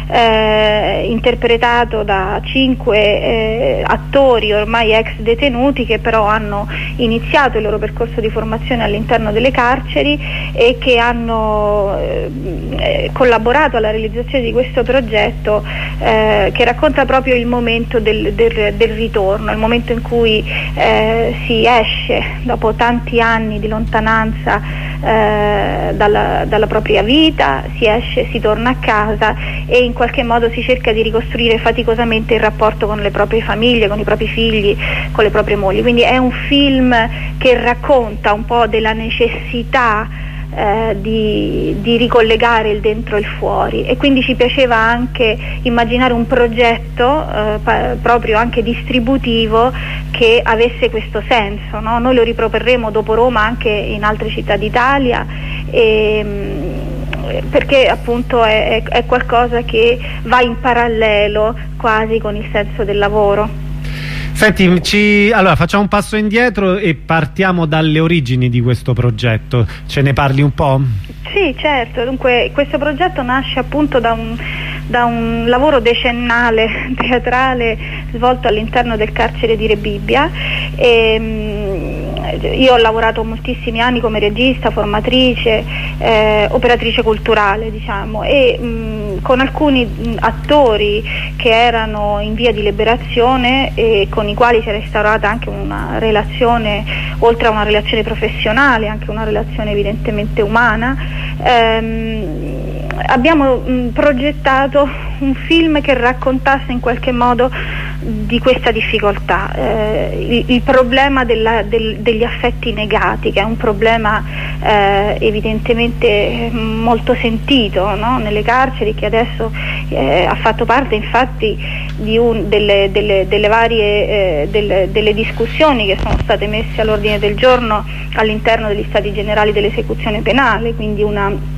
eh, interpretato da cinque eh, attori ormai ex detenuti, che però hanno iniziato il loro percorso di formazione all'interno delle carceri e che hanno eh, collaborato alla realizzazione di questo progetto eh, che racconta proprio il momento del, del, del ritorno, il momento in cui eh, si esce dopo tanti anni di lontananza eh, dalla, dalla propria vita, si esce, si torna a casa e in qualche modo si cerca di ricostruire faticosamente il rapporto con le proprie famiglie, con i propri figli, con le proprie mogli. Quindi è un film che racconta un po' della necessità eh, di, di ricollegare il dentro e il fuori, e quindi ci piaceva anche immaginare un progetto eh, pa- proprio anche distributivo che avesse questo senso, no? Noi lo riproporremo dopo Roma anche in altre città d'Italia, e, perché appunto è, è qualcosa che va in parallelo quasi con il senso del lavoro. Senti, ci... allora facciamo un passo indietro e partiamo dalle origini di questo progetto. Ce ne parli un po'? Sì, certo. Dunque questo progetto nasce appunto da un, da un lavoro decennale teatrale svolto all'interno del carcere di Rebibbia. E, io ho lavorato moltissimi anni come regista, formatrice, eh, operatrice culturale, diciamo, e mh, con alcuni mh, attori che erano in via di liberazione e con i quali si era instaurata anche una relazione, oltre a una relazione professionale, anche una relazione evidentemente umana. Ehm, abbiamo mh, progettato un film che raccontasse in qualche modo di questa difficoltà, eh, il, il problema della, del, degli affetti negati, che è un problema eh, evidentemente molto sentito, no? Nelle carceri, che adesso eh, ha fatto parte infatti di un, delle, delle, delle varie eh, delle, delle discussioni che sono state messe all'ordine del giorno all'interno degli Stati Generali dell'Esecuzione Penale, quindi una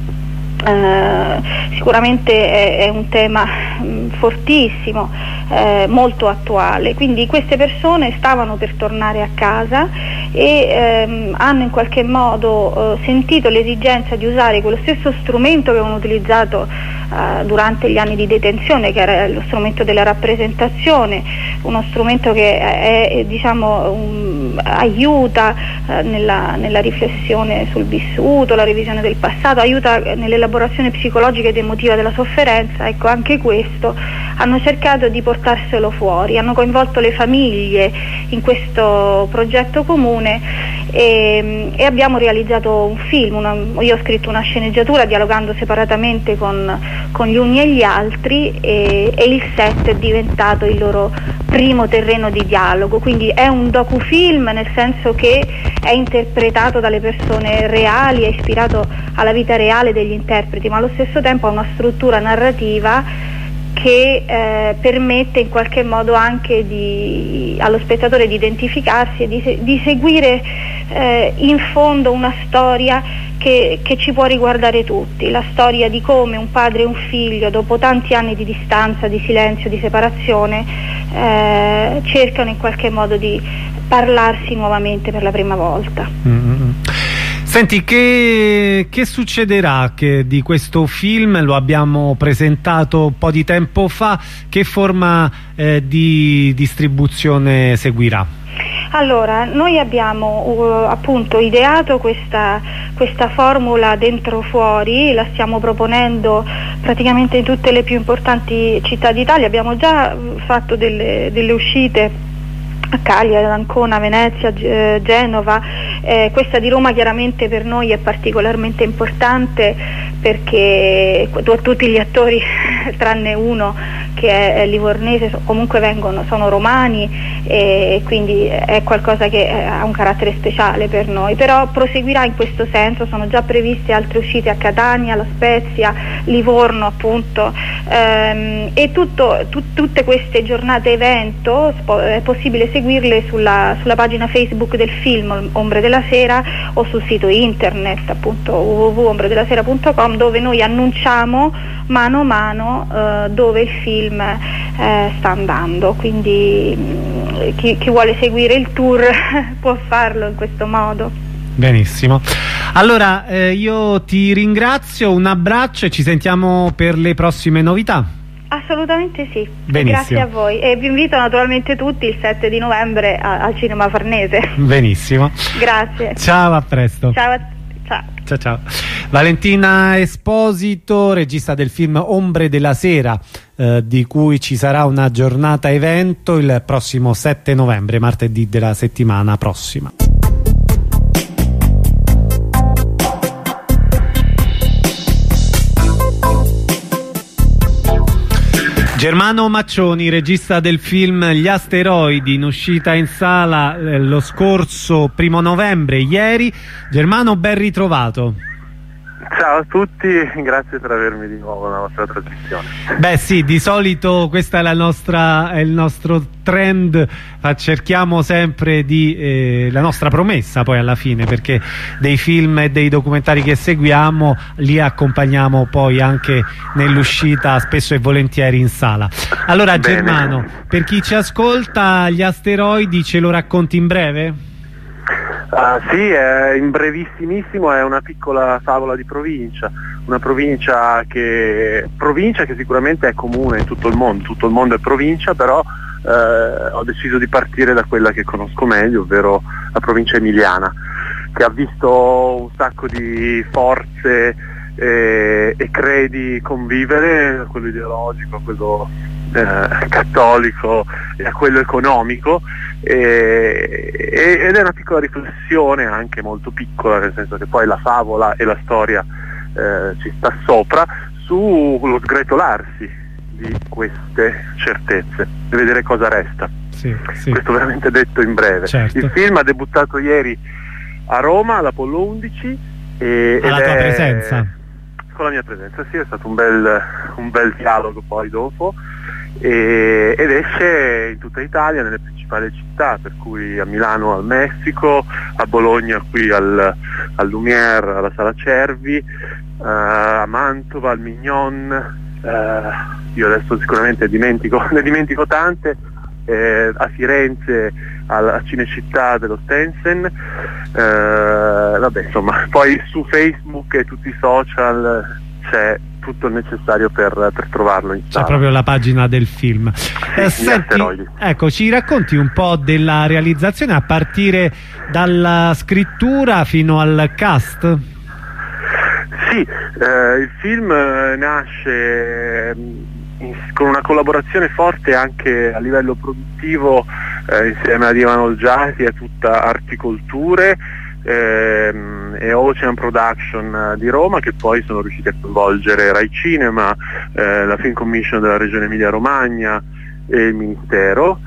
Uh, sicuramente è, è un tema mh, fortissimo, eh, molto attuale. Quindi queste persone stavano per tornare a casa e ehm, hanno in qualche modo eh, sentito l'esigenza di usare quello stesso strumento che avevano utilizzato eh, durante gli anni di detenzione, che era lo strumento della rappresentazione, uno strumento che è, è, diciamo, un, aiuta eh, nella, nella riflessione sul vissuto, la revisione del passato, aiuta nell'elaborazione psicologica ed emotiva della sofferenza. Ecco, anche questo hanno cercato di portarselo fuori, hanno coinvolto le famiglie in questo progetto comune e, e abbiamo realizzato un film, una, io ho scritto una sceneggiatura dialogando separatamente con, con gli uni e gli altri, e, e il set è diventato il loro primo terreno di dialogo, quindi è un docufilm nel senso che è interpretato dalle persone reali, è ispirato alla vita reale degli interpreti, ma allo stesso tempo ha una struttura narrativa che eh, permette in qualche modo anche di, allo spettatore di identificarsi e di, di seguire eh, in fondo una storia che, che ci può riguardare tutti, la storia di come un padre e un figlio, dopo tanti anni di distanza, di silenzio, di separazione, eh, cercano in qualche modo di parlarsi nuovamente per la prima volta. Mm-hmm. Senti, che, che succederà che di questo film? Lo abbiamo presentato un po' di tempo fa, che forma eh, di distribuzione seguirà? Allora, noi abbiamo uh, appunto ideato questa, questa formula dentro fuori, la stiamo proponendo praticamente in tutte le più importanti città d'Italia, abbiamo già fatto delle, delle uscite a Cagliari, ad Ancona, Venezia, G- Genova, eh, questa di Roma chiaramente per noi è particolarmente importante perché t- tutti gli attori tranne uno che è livornese comunque vengono, sono romani, e quindi è qualcosa che ha un carattere speciale per noi, però proseguirà in questo senso, sono già previste altre uscite a Catania, La Spezia, Livorno appunto, ehm, e tutto, tu, tutte queste giornate evento è possibile seguirle sulla, sulla pagina Facebook del film Ombre della Sera o sul sito internet appunto w w w punto ombre della sera punto com, dove noi annunciamo mano a mano eh, dove il film eh, sta andando, quindi mh, chi, chi vuole seguire il tour può farlo in questo modo. Benissimo, allora eh, io ti ringrazio, un abbraccio e ci sentiamo per le prossime novità. Assolutamente sì. Benissimo. Grazie a voi e vi invito naturalmente tutti il sette di novembre a, al Cinema Farnese. Benissimo. Grazie. Ciao, a presto. Ciao a Ciao. Ciao ciao. Valentina Esposito, regista del film Ombre della Sera, eh, di cui ci sarà una giornata evento il prossimo sette novembre, martedì della settimana prossima. Germano Maccioni, regista del film Gli Asteroidi, in uscita in sala eh, lo scorso primo novembre, ieri. Germano, ben ritrovato. Ciao a tutti, grazie per avermi di nuovo nella vostra trasmissione. Beh sì, di solito questa è la nostra, è il nostro trend, cerchiamo sempre di, eh, la nostra promessa poi alla fine, perché dei film e dei documentari che seguiamo li accompagniamo poi anche nell'uscita spesso e volentieri in sala. Allora Bene. Germano, per chi ci ascolta, Gli Asteroidi ce lo racconti in breve? Uh, sì, è in brevissimissimo, è una piccola favola di provincia, una provincia che, provincia che sicuramente è comune in tutto il mondo, tutto il mondo è provincia, però eh, ho deciso di partire da quella che conosco meglio, ovvero la provincia emiliana, che ha visto un sacco di forze e, e credi convivere, a quello ideologico, a quello eh, cattolico e a quello economico, e, ed è una piccola riflessione anche molto piccola, nel senso che poi la favola e la storia eh, ci sta sopra, sullo sgretolarsi di queste certezze e vedere cosa resta. Sì, sì. Questo veramente detto in breve. Certo. Il film ha debuttato ieri a Roma all'Apollo undici e, alla ed tua è, presenza? Con la mia presenza, sì, è stato un bel, un bel dialogo poi dopo, e, ed esce in tutta Italia, nelle principali città, per cui a Milano al Messico, a Bologna qui al, al Lumière, alla Sala Cervi, uh, a Mantova, al Mignon, uh, io adesso sicuramente dimentico, ne dimentico tante, eh, a Firenze, a Cinecittà dello Stensen, eh, vabbè, insomma, poi su Facebook e tutti i social c'è tutto il necessario per, per trovarlo in sala. C'è proprio la pagina del film. Sì, eh, senti, ecco, ci racconti un po' della realizzazione a partire dalla scrittura fino al cast? Sì, eh, il film nasce in, con una collaborazione forte anche a livello produttivo eh, insieme a Ivan Olgiati e a tutta Articolture, ehm, e Ocean Production di Roma, che poi sono riusciti a coinvolgere Rai Cinema, eh, la Film Commission della Regione Emilia Romagna e il Ministero.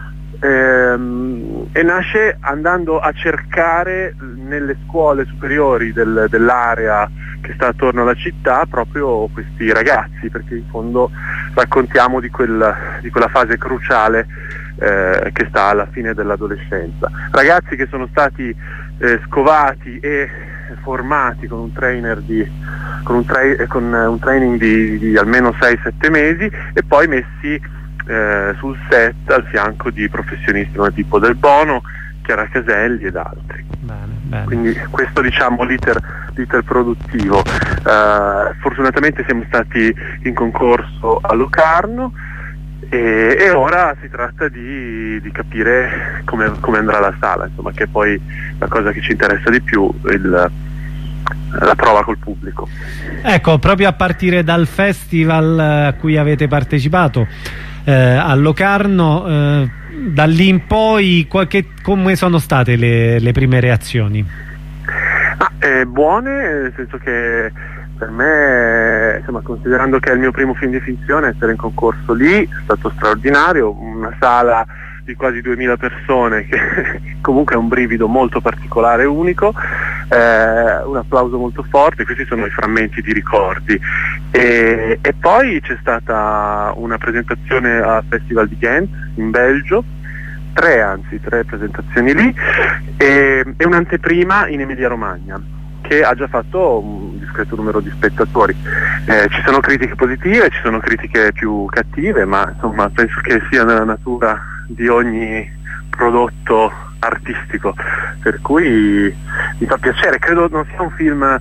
Ehm, e nasce andando a cercare nelle scuole superiori del, dell'area che sta attorno alla città proprio questi ragazzi, perché in fondo raccontiamo di, quel, di quella fase cruciale eh, che sta alla fine dell'adolescenza. Ragazzi che sono stati eh, scovati e formati con un trainer di, con un, tra- con un training di, di almeno sei sette mesi e poi messi Eh, sul set al fianco di professionisti come Pippo Del Bono, Chiara Caselli ed altri. Bene, bene. Quindi questo, diciamo, l'iter, l'iter produttivo. Eh, fortunatamente siamo stati in concorso a Locarno e, e ora si tratta di, di capire come, come andrà la sala, insomma, che è poi la cosa che ci interessa di più, il, la prova col pubblico. Ecco, proprio a partire dal festival a cui avete partecipato, Eh, a Locarno, eh, da lì in poi qualche, come sono state le, le prime reazioni? Ah, eh, buone, nel senso che per me, insomma, considerando che è il mio primo film di finzione, essere in concorso lì è stato straordinario, una sala di quasi duemila persone che comunque è un brivido molto particolare e unico, eh, un applauso molto forte. Questi sono i frammenti di ricordi e, e poi c'è stata una presentazione al Festival di Ghent in Belgio, tre anzi tre presentazioni lì e, e un'anteprima in Emilia Romagna che ha già fatto un discreto numero di spettatori. Eh, ci sono critiche positive, ci sono critiche più cattive, ma insomma penso che sia nella natura di ogni prodotto artistico, per cui mi fa piacere. Credo non sia un film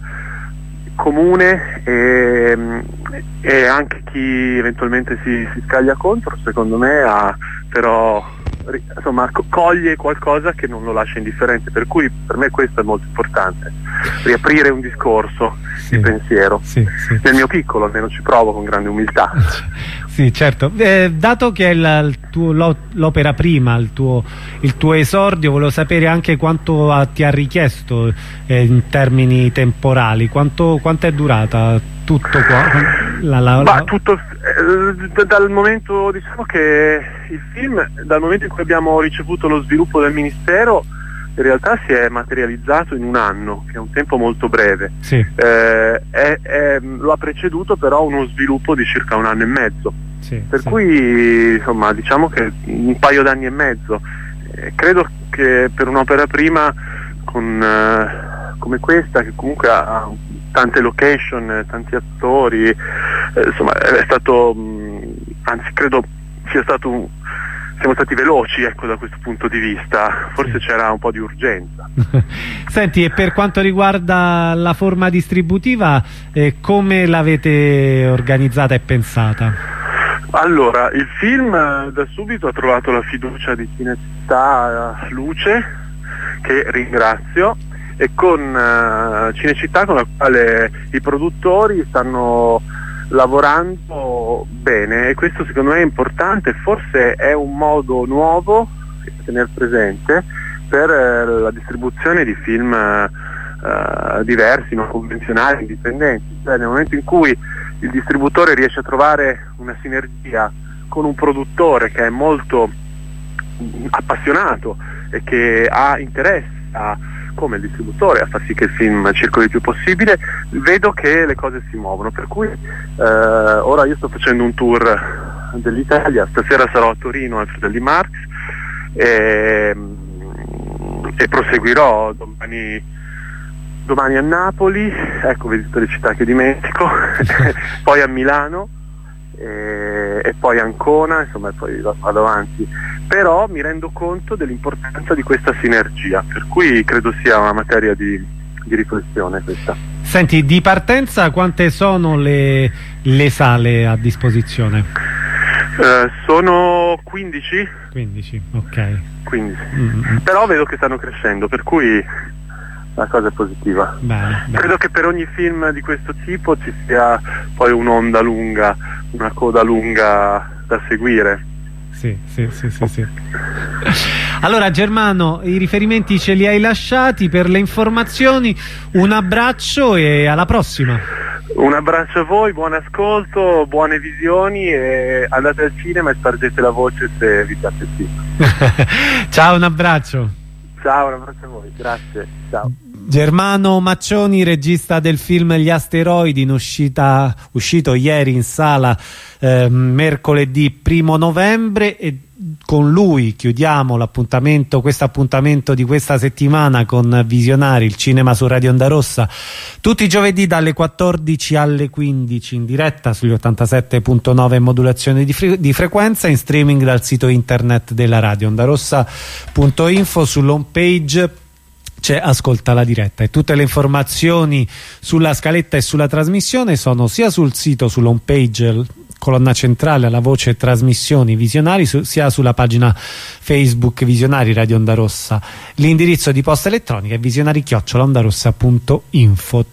comune e, e anche chi eventualmente si, si scaglia contro, secondo me ha però insomma coglie qualcosa che non lo lascia indifferente, per cui per me questo è molto importante, riaprire un discorso sì, di pensiero, sì, sì. Nel mio piccolo almeno ci provo con grande umiltà. Sì, certo. Eh, dato che è il, il tuo, l'opera prima, il tuo, il tuo esordio, volevo sapere anche quanto ha, ti ha richiesto eh, in termini temporali, quanto, quanto è durata tutto qua? La, la, Ma tutto eh, dal momento, diciamo che il film, dal momento in cui abbiamo ricevuto lo sviluppo del Ministero, in realtà si è materializzato in un anno, che è un tempo molto breve. Sì. Eh, è, è, lo ha preceduto però uno sviluppo di circa un anno e mezzo, sì, per sì. cui insomma diciamo che un paio d'anni e mezzo. Eh, credo che per un'opera prima con, eh, come questa, che comunque ha tante location, tanti attori, eh, insomma è stato, mh, anzi credo sia stato un siamo stati veloci, ecco, da questo punto di vista, forse c'era un po' di urgenza. Senti, e per quanto riguarda la forma distributiva, eh, come l'avete organizzata e pensata? Allora, il film eh, da subito ha trovato la fiducia di Cinecittà eh, Luce, che ringrazio, e con eh, Cinecittà, con la quale i produttori stanno lavorando bene, e questo secondo me è importante, forse è un modo nuovo da tenere presente per eh, la distribuzione di film eh, diversi, non convenzionali, indipendenti, cioè nel momento in cui il distributore riesce a trovare una sinergia con un produttore che è molto appassionato e che ha interesse a, come il distributore, a far sì che il film circoli il più possibile, vedo che le cose si muovono, per cui eh, ora io sto facendo un tour dell'Italia, stasera sarò a Torino al Fratelli Marx e, e proseguirò domani, domani a Napoli, ecco, vedi tutte le città che dimentico, poi a Milano e, e poi a Ancona, insomma, e poi vado avanti. Però mi rendo conto dell'importanza di questa sinergia, per cui credo sia una materia di, di riflessione questa. Senti, di partenza quante sono le, le sale a disposizione? Eh, sono quindici. quindici, ok. quindici. Mm-hmm. Però vedo che stanno crescendo, per cui la cosa è positiva. Bene, bene. Credo che per ogni film di questo tipo ci sia poi un'onda lunga, una coda lunga da seguire. Sì, sì, sì, sì, sì. Allora Germano, i riferimenti ce li hai lasciati. Per le informazioni un abbraccio e alla prossima. Un abbraccio a voi, buon ascolto, buone visioni e andate al cinema e spargete la voce se vi piace il film. Ciao, un abbraccio. Ciao, un abbraccio a voi, grazie, ciao. Germano Maccioni, regista del film Gli asteroidi, in uscita, uscito ieri in sala eh, mercoledì primo novembre, e con lui chiudiamo l'appuntamento, questo appuntamento di questa settimana con Visionari, il cinema su Radio Onda Rossa, tutti i giovedì dalle quattordici alle quindici in diretta sugli ottantasette punto nove modulazione di, fre di frequenza, in streaming dal sito internet della radio ondarossa punto info. Sull'home page c'è Ascolta la diretta e tutte le informazioni sulla scaletta e sulla trasmissione sono sia sul sito, sull'home page, colonna centrale alla voce trasmissioni Visionari, su, sia sulla pagina Facebook Visionari Radio Onda Rossa. L'indirizzo di posta elettronica è visionari chiocciola ondarossa punto info.